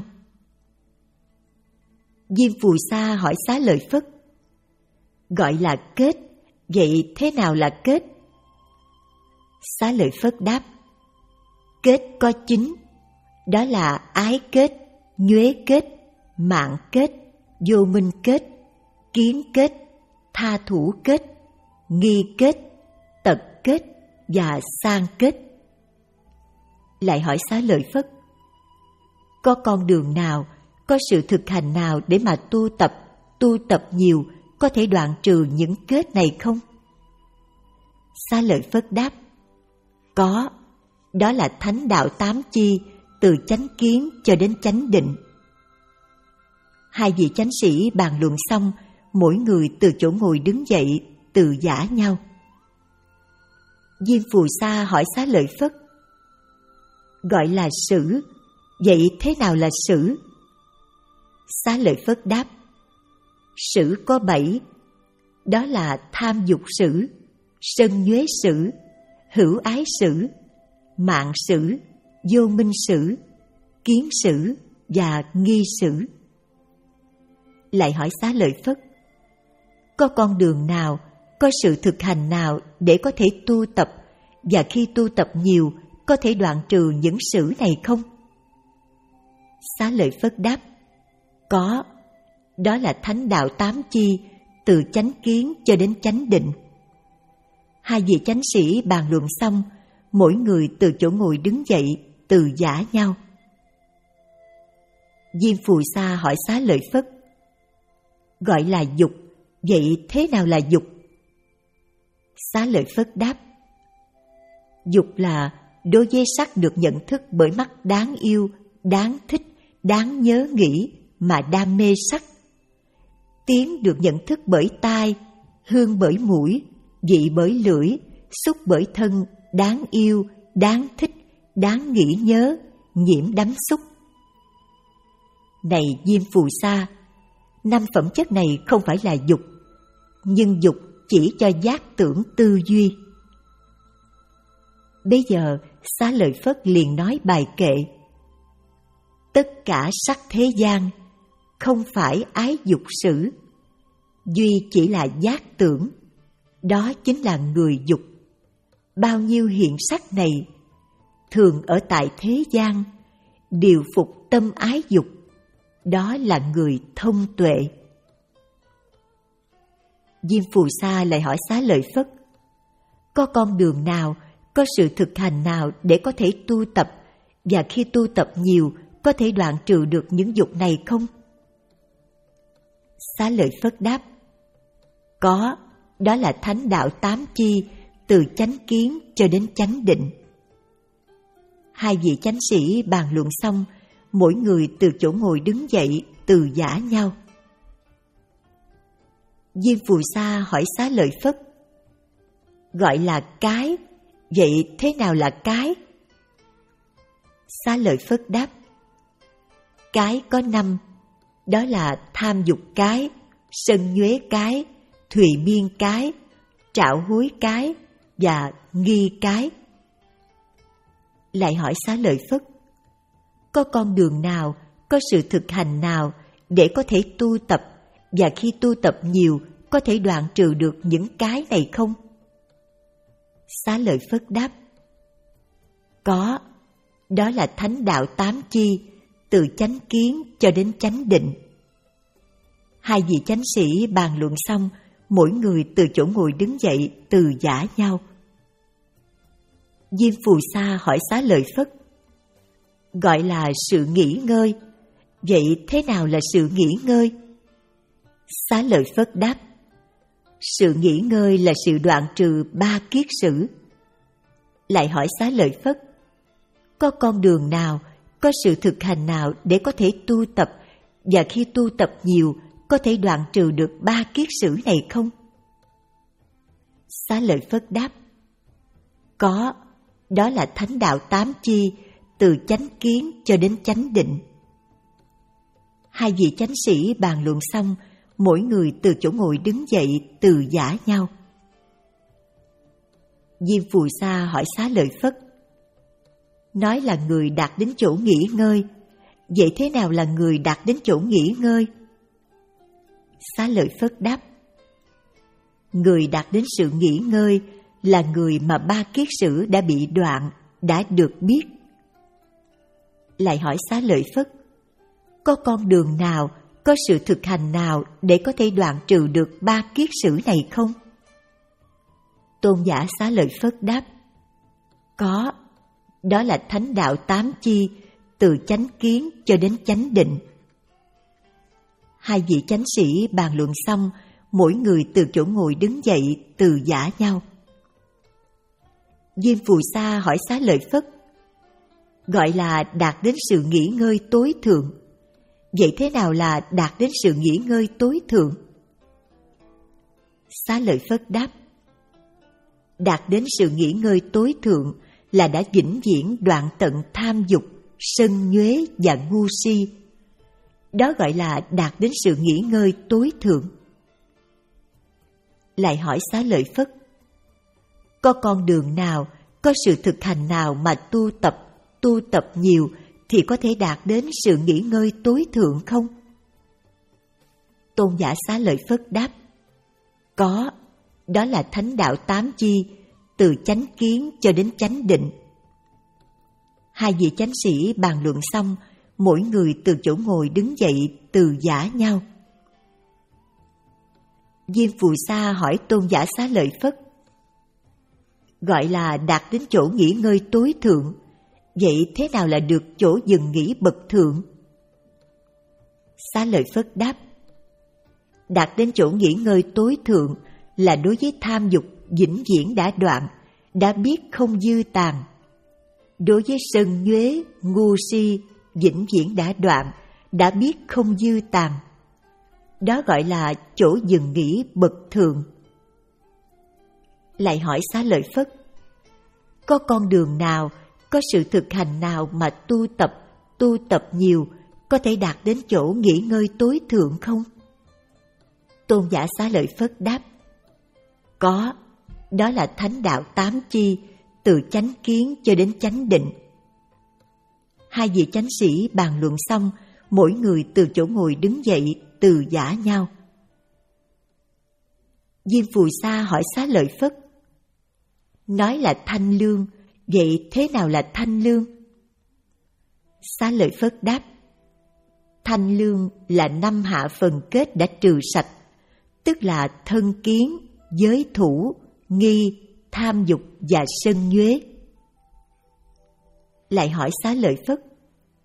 Diêm Phù Sa hỏi Xá lợi Phất: Gọi là kết, vậy thế nào là kết? Xá lợi Phất đáp: Kết có chín, đó là ái kết, nhuế kết, mạng kết, vô minh kết, kiến kết, tha thủ kết, nghi kết, tật kết và sang kết. Lại hỏi Xá lợi Phất: Có con đường nào, có sự thực hành nào để mà tu tập, tu tập nhiều có thể đoạn trừ những kết này không? Xá lợi Phất đáp: Có, đó là thánh đạo tám chi, từ chánh kiến cho đến chánh định. Hai vị chánh sĩ bàn luận xong, mỗi người từ chỗ ngồi đứng dậy, từ giã nhau. Diêm Phù Sa hỏi Xá lợi Phất: Gọi là sử, vậy thế nào là sử? Xá lợi Phất đáp: Sử có bảy, đó là tham dục sử, sân nhuế sử, hữu ái sử, mạng sử, vô minh sử, kiến sử và nghi sử. Lại hỏi Xá lợi Phất: Có con đường nào, có sự thực hành nào để có thể tu tập, và khi tu tập nhiều có thể đoạn trừ những sử này không? Xá lợi Phất đáp: Có, đó là thánh đạo tám chi, từ chánh kiến cho đến chánh định. Hai vị chánh sĩ bàn luận xong, mỗi người từ chỗ ngồi đứng dậy, từ giã nhau. Diêm Phù Sa hỏi Xá lợi Phất: Gọi là dục, vậy thế nào là dục? Xá lợi Phất đáp: Dục là đối với sắc được nhận thức bởi mắt đáng yêu, đáng thích, đáng nhớ nghĩ mà đam mê sắc. Tiếng được nhận thức bởi tai, hương bởi mũi, vị bởi lưỡi, xúc bởi thân, đáng yêu, đáng thích, đáng nghĩ nhớ, nhiễm đắm xúc. Này Diêm Phù Sa, năm phẩm chất này không phải là dục, nhưng dục chỉ cho giác tưởng tư duy. Bây giờ Xá lợi Phất liền nói bài kệ: Tất cả sắc thế gian không phải ái dục sử, duy chỉ là giác tưởng, đó chính là người dục. Bao nhiêu hiện sắc này thường ở tại thế gian điều phục tâm ái dục, đó là người thông tuệ. Diêm Phù Sa lại hỏi Xá lợi Phất: Có con đường nào, có sự thực hành nào để có thể tu tập, và khi tu tập nhiều có thể đoạn trừ được những dục này không? Xá lợi Phất đáp: Có, đó là thánh đạo tám chi, từ chánh kiến cho đến chánh định. Hai vị chánh sĩ bàn luận xong, mỗi người từ chỗ ngồi đứng dậy, từ giã nhau. Diêm Phù Sa hỏi Xá Lợi Phất: gọi là cái, vậy thế nào là cái? Xá Lợi Phất đáp: cái có năm, đó là tham dục cái, sân nhuế cái, thùy miên cái, trạo hối cái và nghi cái. Lại hỏi Xá Lợi Phất: có con đường nào, có sự thực hành nào để có thể tu tập, và khi tu tập nhiều có thể đoạn trừ được những cái này không? Xá Lợi Phất đáp: có, đó là thánh đạo tám chi, từ chánh kiến cho đến chánh định. Hai vị chánh sĩ bàn luận xong, mỗi người từ chỗ ngồi đứng dậy, từ giã nhau. Diêm Phù Sa hỏi Xá Lợi Phất: gọi là sự nghỉ ngơi, vậy thế nào là sự nghỉ ngơi? Xá Lợi Phất đáp: sự nghỉ ngơi là sự đoạn trừ ba kiết sử. Lại hỏi Xá Lợi Phất: có con đường nào, có sự thực hành nào để có thể tu tập, và khi tu tập nhiều có thể đoạn trừ được ba kiết sử này không? Xá Lợi Phất đáp: có, đó là thánh đạo tám chi, từ chánh kiến cho đến chánh định. Hai vị chánh sĩ bàn luận xong, mỗi người từ chỗ ngồi đứng dậy, từ giã nhau. Diêm Phù Sa hỏi Xá Lợi Phất: nói là người đạt đến chỗ nghỉ ngơi, vậy thế nào là người đạt đến chỗ nghỉ ngơi? Xá Lợi Phất đáp: người đạt đến sự nghỉ ngơi là người mà ba kiết sử đã bị đoạn, đã được biết. Lại hỏi Xá Lợi Phất: có con đường nào, có sự thực hành nào để có thể đoạn trừ được ba kiết sử này không? Tôn giả Xá Lợi Phất đáp: có, đó là thánh đạo tám chi, từ chánh kiến cho đến chánh định. Hai vị chánh sĩ bàn luận xong, mỗi người từ chỗ ngồi đứng dậy, từ giã nhau. Diêm Phù Sa hỏi Xá Lợi Phất: gọi là đạt đến sự nghỉ ngơi tối thượng, vậy thế nào là đạt đến sự nghỉ ngơi tối thượng? Xá Lợi Phất đáp: đạt đến sự nghỉ ngơi tối thượng là đã vĩnh viễn đoạn tận tham dục, sân nhuế và ngu si. Đó gọi là đạt đến sự nghỉ ngơi tối thượng. Lại hỏi Xá Lợi Phất: có con đường nào, có sự thực hành nào mà tu tập, tu tập nhiều thì có thể đạt đến sự nghỉ ngơi tối thượng không? Tôn giả Xá Lợi Phất đáp: có, đó là thánh đạo tám chi, từ chánh kiến cho đến chánh định. Hai vị chánh sĩ bàn luận xong, mỗi người từ chỗ ngồi đứng dậy, từ giã nhau. Diêm Phù Sa hỏi Tôn giả Xá Lợi Phất: gọi là đạt đến chỗ nghỉ ngơi tối thượng, vậy thế nào là được chỗ dừng nghỉ bậc thượng? Xá Lợi Phất đáp: đạt đến chỗ nghỉ ngơi tối thượng là đối với tham dục vĩnh viễn đã đoạn, đã biết không dư tàn. Đối với sân nhuế, ngu si, vĩnh viễn đã đoạn, đã biết không dư tàn. Đó gọi là chỗ dừng nghỉ bậc thượng. Lại hỏi Xá Lợi Phất: có con đường nào, có sự thực hành nào mà tu tập, tu tập nhiều có thể đạt đến chỗ nghỉ ngơi tối thượng không? Tôn giả Xá Lợi Phất đáp: có, đó là thánh đạo tám chi, từ chánh kiến cho đến chánh định. Hai vị chánh sĩ bàn luận xong, mỗi người từ chỗ ngồi đứng dậy, từ giã nhau. Diêm Phù Sa hỏi Xá Lợi Phất: nói là thanh lương, vậy thế nào là thanh lương? Xá Lợi Phất đáp: thanh lương là năm hạ phần kết đã trừ sạch, tức là thân kiến, giới thủ, nghi, tham dục và sân nhuế. Lại hỏi Xá Lợi Phất: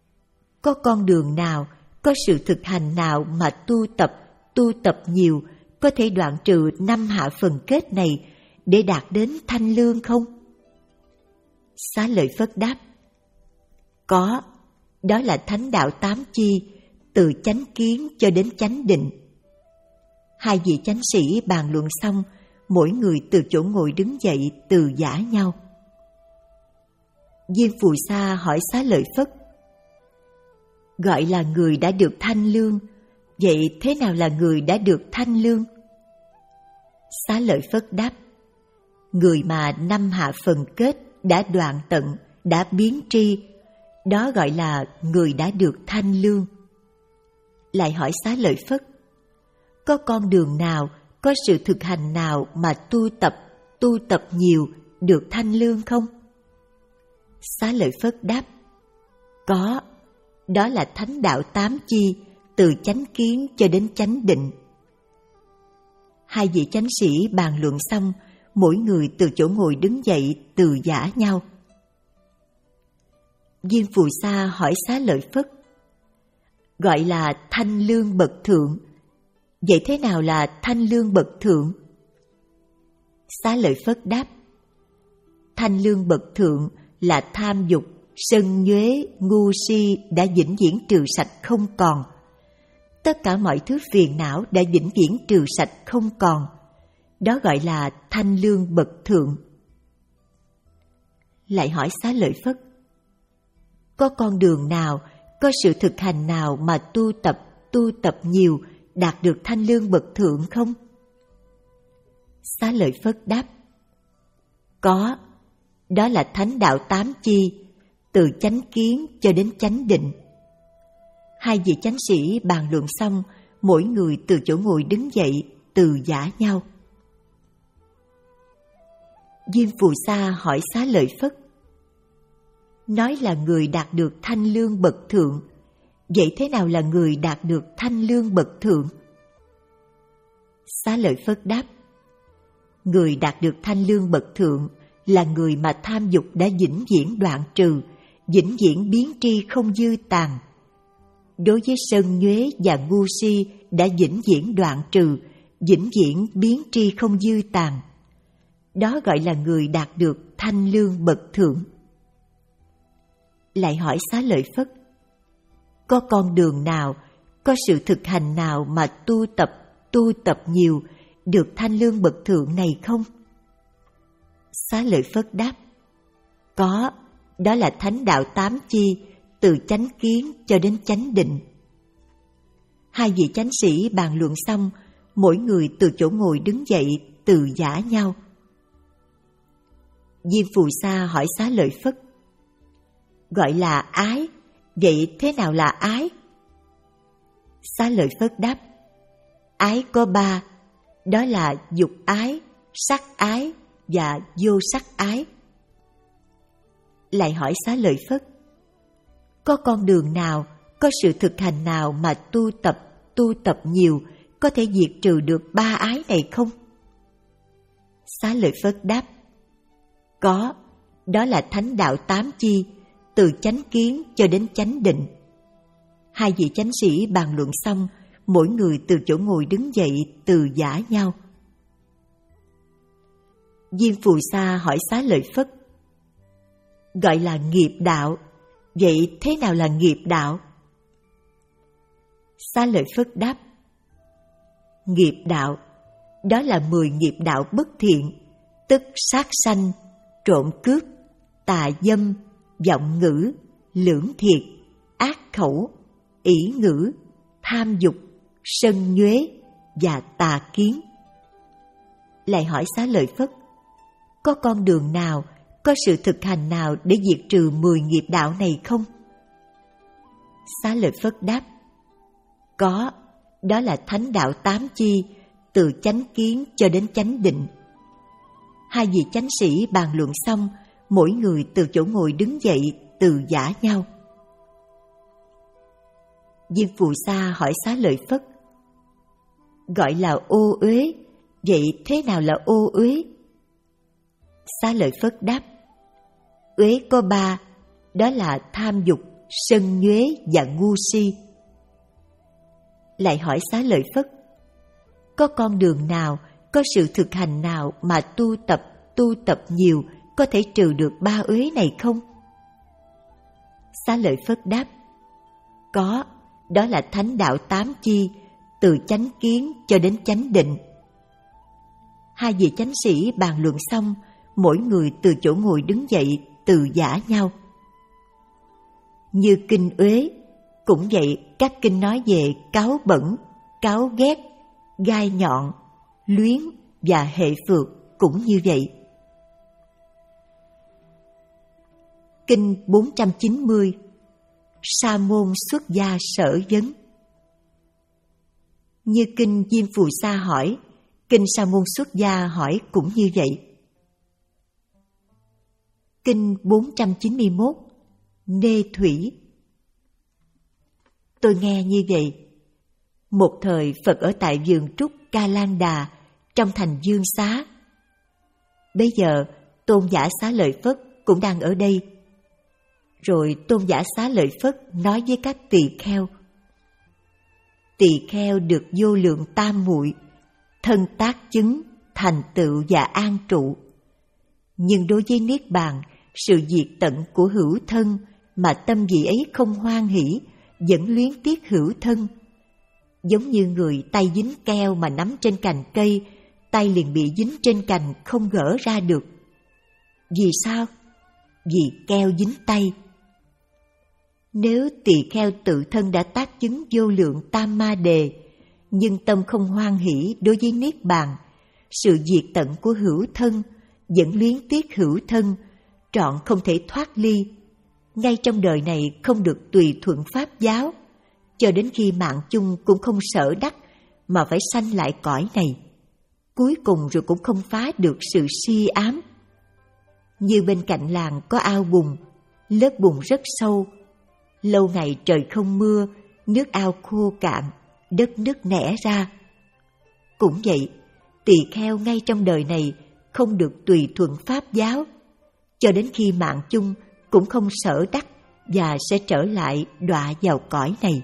có con đường nào, có sự thực hành nào mà tu tập, tu tập nhiều có thể đoạn trừ năm hạ phần kết này để đạt đến thanh lương không? Xá Lợi Phất đáp: Có, đó là thánh đạo tám chi, từ chánh kiến cho đến chánh định. Hai vị chánh sĩ bàn luận xong, mỗi người từ chỗ ngồi đứng dậy từ giã nhau. Diêm Phù Sa hỏi Xá Lợi Phất: Gọi là người đã được thanh lương, vậy thế nào là người đã được thanh lương? Xá Lợi Phất đáp: Người mà năm hạ phần kết đã đoạn tận, đã biến tri, đó gọi là người đã được thanh lương. Lại hỏi Xá Lợi Phất: Có con đường nào, có sự thực hành nào mà tu tập, tu tập nhiều được thanh lương không? Xá Lợi Phất đáp: Có, đó là thánh đạo tám chi, từ chánh kiến cho đến chánh định. Hai vị chánh sĩ bàn luận xong, mỗi người từ chỗ ngồi đứng dậy từ giã nhau. Diêm Phù Sa hỏi Xá Lợi Phất: Gọi là thanh lương bậc thượng, vậy thế nào là thanh lương bậc thượng? Xá Lợi Phất đáp: Thanh lương bậc thượng là tham dục, sân nhuế, ngu si đã vĩnh viễn trừ sạch không còn. Tất cả mọi thứ phiền não đã vĩnh viễn trừ sạch không còn. Đó gọi là thanh lương bậc thượng. Lại hỏi Xá Lợi Phất: Có con đường nào, có sự thực hành nào mà tu tập, tu tập nhiều đạt được thanh lương bậc thượng không? Xá Lợi Phất đáp: Có, đó là thánh đạo tám chi, từ chánh kiến cho đến chánh định. Hai vị chánh sĩ bàn luận xong, mỗi người từ chỗ ngồi đứng dậy từ giã nhau. Diêm Phù Sa hỏi Xá Lợi Phất: Nói là người đạt được thanh lương bậc thượng, vậy thế nào là người đạt được thanh lương bậc thượng? Xá Lợi Phất đáp: Người đạt được thanh lương bậc thượng là người mà tham dục đã vĩnh viễn đoạn trừ, vĩnh viễn biến tri không dư tàn. Đối với sân nhuế và ngu si đã vĩnh viễn đoạn trừ, vĩnh viễn biến tri không dư tàn. Đó gọi là người đạt được thanh lương bậc thượng. Lại hỏi Xá Lợi Phất: Có con đường nào, có sự thực hành nào mà tu tập, tu tập nhiều được thanh lương bậc thượng này không? Xá Lợi Phất đáp: Có, đó là thánh đạo tám chi, từ chánh kiến cho đến chánh định. Hai vị chánh sĩ bàn luận xong, mỗi người từ chỗ ngồi đứng dậy từ giã nhau. Diêm Phù Sa hỏi Xá Lợi Phất: Gọi là ái, vậy thế nào là ái? Xá Lợi Phất đáp: Ái có ba, đó là dục ái, sắc ái và vô sắc ái. Lại hỏi Xá Lợi Phất: Có con đường nào, có sự thực hành nào mà tu tập, tu tập nhiều có thể diệt trừ được ba ái này không? Xá Lợi Phất đáp: Có, đó là thánh đạo tám chi, từ chánh kiến cho đến chánh định. Hai vị chánh sĩ bàn luận xong, mỗi người từ chỗ ngồi đứng dậy từ giã nhau. Diêm Phù Sa hỏi Xá Lợi Phất: Gọi là nghiệp đạo, vậy thế nào là nghiệp đạo? Xá Lợi Phất đáp: Nghiệp đạo, đó là mười nghiệp đạo bất thiện, tức sát sanh, trộm cướp, tà dâm, vọng ngữ, lưỡng thiệt, ác khẩu, ỷ ngữ, tham dục, sân nhuế và tà kiến. Lại hỏi Xá Lợi Phất: Có con đường nào, có sự thực hành nào để diệt trừ mười nghiệp đạo này không? Xá Lợi Phất đáp: Có, đó là thánh đạo tám chi, từ chánh kiến cho đến chánh định. Hai vị chánh sĩ bàn luận xong, mỗi người từ chỗ ngồi đứng dậy từ giã nhau. Diêm Phù Sa hỏi Xá Lợi Phất: Gọi là ô uế, vậy thế nào là ô uế? Xá Lợi Phất đáp: Uế có ba, đó là tham dục, sân nhuế và ngu si. Lại hỏi Xá Lợi Phất: có con đường nào, có sự thực hành nào mà tu tập, tu tập nhiều có thể trừ được ba uế này không? Xá Lợi Phất đáp: có, đó là thánh đạo tám chi, từ chánh kiến cho đến chánh định. Hai vị chánh sĩ bàn luận xong, mỗi người từ chỗ ngồi đứng dậy, từ giã nhau. Như kinh Uế, cũng vậy, các kinh nói về cáo bẩn, cáo ghét, gai nhọn, luyến và hệ phược cũng như vậy. Kinh bốn trăm chín mươi, Sa môn xuất gia sở vấn. Như kinh Diêm Phù Sa hỏi, kinh Sa môn xuất gia hỏi cũng như vậy. Kinh bốn trăm chín mươi mốt, Nê Thủy. Tôi nghe như vậy. Một thời Phật ở tại vườn trúc Ca Lan Đà trong thành Dương Xá. Bây giờ Tôn giả Xá Lợi Phất cũng đang ở đây. Rồi Tôn giả Xá Lợi Phất nói với các tỳ kheo: tỳ kheo được vô lượng tam muội, thân tác chứng, thành tựu và an trụ. Nhưng đối với Niết Bàn, sự diệt tận của hữu thân mà tâm vị ấy không hoan hỷ, vẫn luyến tiếc hữu thân. Giống như người tay dính keo mà nắm trên cành cây, tay liền bị dính trên cành không gỡ ra được. Vì sao? Vì keo dính tay. Nếu tỳ kheo tự thân đã tác chứng vô lượng tam ma đề, nhưng tâm không hoan hỷ đối với Niết Bàn, sự diệt tận của hữu thân, vẫn luyến tiếc hữu thân, trọn không thể thoát ly, ngay trong đời này không được tùy thuận pháp giáo, cho đến khi mạng chung cũng không sở đắc mà phải sanh lại cõi này, cuối cùng rồi cũng không phá được sự si ám. Như bên cạnh làng có ao bùn, lớp bùn rất sâu, lâu ngày trời không mưa, nước ao khô cạn, đất nứt nẻ ra. Cũng vậy, tỳ kheo ngay trong đời này không được tùy thuận pháp giáo, cho đến khi mạng chung cũng không sở đắc và sẽ trở lại đọa vào cõi này.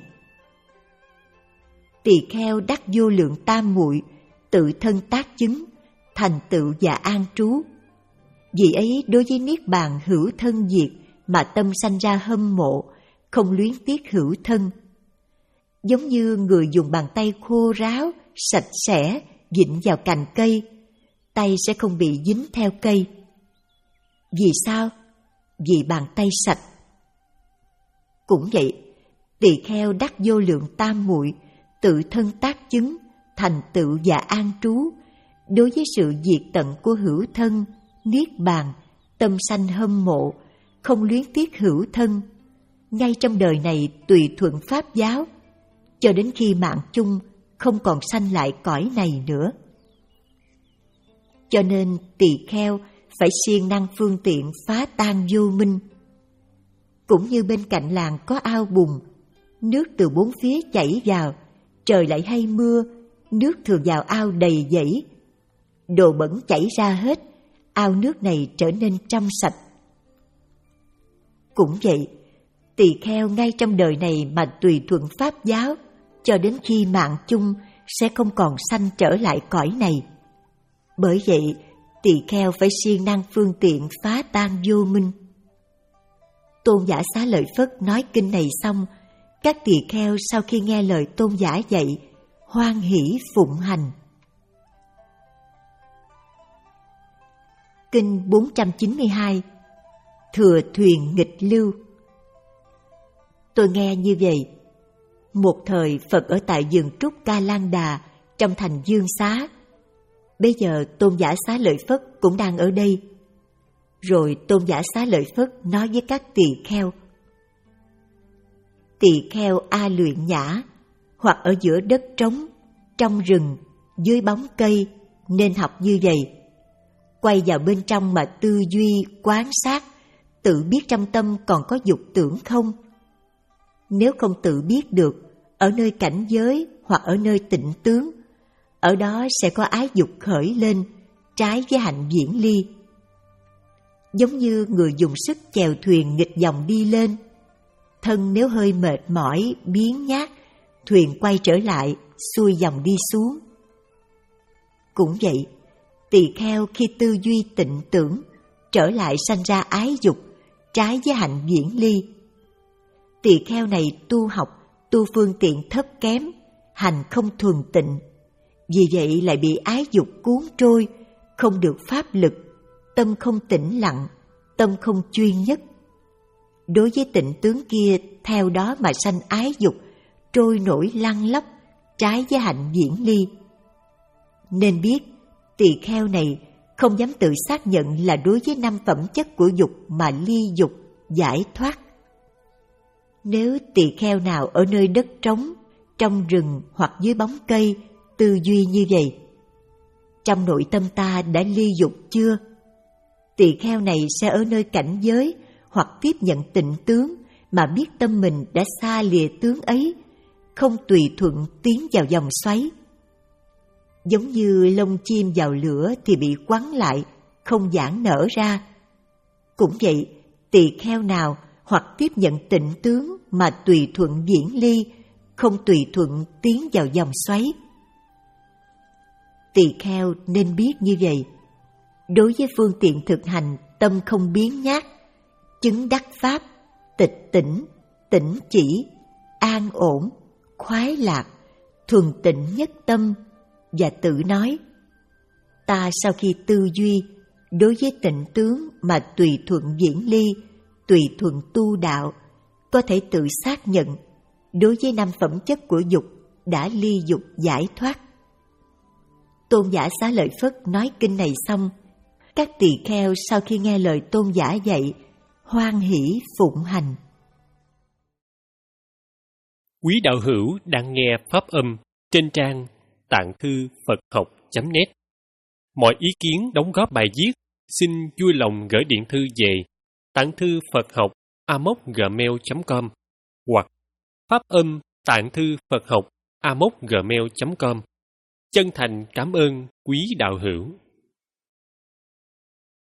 Tỳ kheo đắc vô lượng tam muội, tự thân tác chứng, thành tựu và an trú. Vì ấy đối với Niết Bàn hữu thân diệt mà tâm sanh ra hâm mộ, không luyến tiếc hữu thân. Giống như người dùng bàn tay khô ráo, sạch sẽ, vịn vào cành cây, tay sẽ không bị dính theo cây. Vì sao? Vì bàn tay sạch. Cũng vậy, tỳ kheo đắc vô lượng tam muội, tự thân tác chứng, thành tựu và an trú, đối với sự diệt tận của hữu thân, Niết Bàn, tâm sanh hâm mộ, không luyến tiếc hữu thân, ngay trong đời này tùy thuận pháp giáo, cho đến khi mạng chung không còn sanh lại cõi này nữa. Cho nên tỳ kheo phải siêng năng phương tiện phá tan vô minh. Cũng như bên cạnh làng có ao bùn, nước từ bốn phía chảy vào, trời lại hay mưa, nước thường vào ao đầy dẫy. Đồ bẩn chảy ra hết, ao nước này trở nên trong sạch. Cũng vậy, tỳ kheo ngay trong đời này mà tùy thuận pháp giáo, cho đến khi mạng chung sẽ không còn sanh trở lại cõi này. Bởi vậy, tỳ kheo phải siêng năng phương tiện phá tan vô minh. Tôn giả Xá Lợi Phất nói kinh này xong, các tỳ kheo sau khi nghe lời tôn giả dạy, hoan hỷ phụng hành. Kinh bốn trăm chín mươi hai, Thừa thuyền nghịch lưu. Tôi nghe như vậy. Một thời Phật ở tại vườn trúc Ca Lan Đà trong thành Dương Xá. Bây giờ Tôn giả Xá Lợi Phất cũng đang ở đây. Rồi Tôn giả Xá Lợi Phất nói với các tỳ kheo: tỳ kheo A Luyện Nhã, hoặc ở giữa đất trống, trong rừng, dưới bóng cây, nên học như vậy. Quay vào bên trong mà tư duy, quán sát, tự biết trong tâm còn có dục tưởng không. Nếu không tự biết được, ở nơi cảnh giới hoặc ở nơi tịnh tướng, ở đó sẽ có ái dục khởi lên, trái với hạnh viễn ly. Giống như người dùng sức chèo thuyền nghịch dòng đi lên, thân nếu hơi mệt mỏi, biếng nhác, thuyền quay trở lại, xuôi dòng đi xuống. Cũng vậy, tỳ kheo khi tư duy tịnh tưởng, trở lại sanh ra ái dục, trái với hạnh viễn ly. Tỳ kheo này tu học, tu phương tiện thấp kém, hành không thuần tịnh, vì vậy lại bị ái dục cuốn trôi, không được pháp lực, tâm không tĩnh lặng, tâm không chuyên nhất. Đối với tịnh tướng kia, theo đó mà sanh ái dục, trôi nổi lăn lóc, trái với hạnh viễn ly. Nên biết, tỳ kheo này không dám tự xác nhận là đối với năm phẩm chất của dục mà ly dục, giải thoát. Nếu tỳ kheo nào ở nơi đất trống, trong rừng hoặc dưới bóng cây, tư duy như vậy, trong nội tâm ta đã ly dục chưa? Tỳ kheo này sẽ ở nơi cảnh giới hoặc tiếp nhận tịnh tướng mà biết tâm mình đã xa lìa tướng ấy, không tùy thuận tiến vào dòng xoáy. Giống như lông chim vào lửa thì bị quắn lại, không giãn nở ra. Cũng vậy, tỳ kheo nào hoặc tiếp nhận tịnh tướng mà tùy thuận viễn ly, không tùy thuận tiến vào dòng xoáy. Tỳ kheo nên biết như vậy. Đối với phương tiện thực hành, tâm không biến nhát, chứng đắc pháp, tịch tỉnh, tỉnh chỉ, an ổn, khoái lạc, thuần tịnh nhất tâm, và tự nói: ta sau khi tư duy, đối với tịnh tướng mà tùy thuận viễn ly, tùy thuận tu đạo, có thể tự xác nhận đối với năm phẩm chất của dục đã ly dục giải thoát. Tôn giả Xá Lợi Phất nói kinh này xong, các tỳ kheo sau khi nghe lời tôn giả dạy, hoan hỷ phụng hành. Quý đạo hữu đang nghe pháp âm trên trang tạng thư Phật học chấm net. Mọi ý kiến đóng góp bài viết xin vui lòng gửi điện thư về tạng thư Phật học a m o c gmail chấm com hoặc pháp âm tạng thư Phật học a m o c gmail chấm com. Chân thành cảm ơn quý đạo hữu.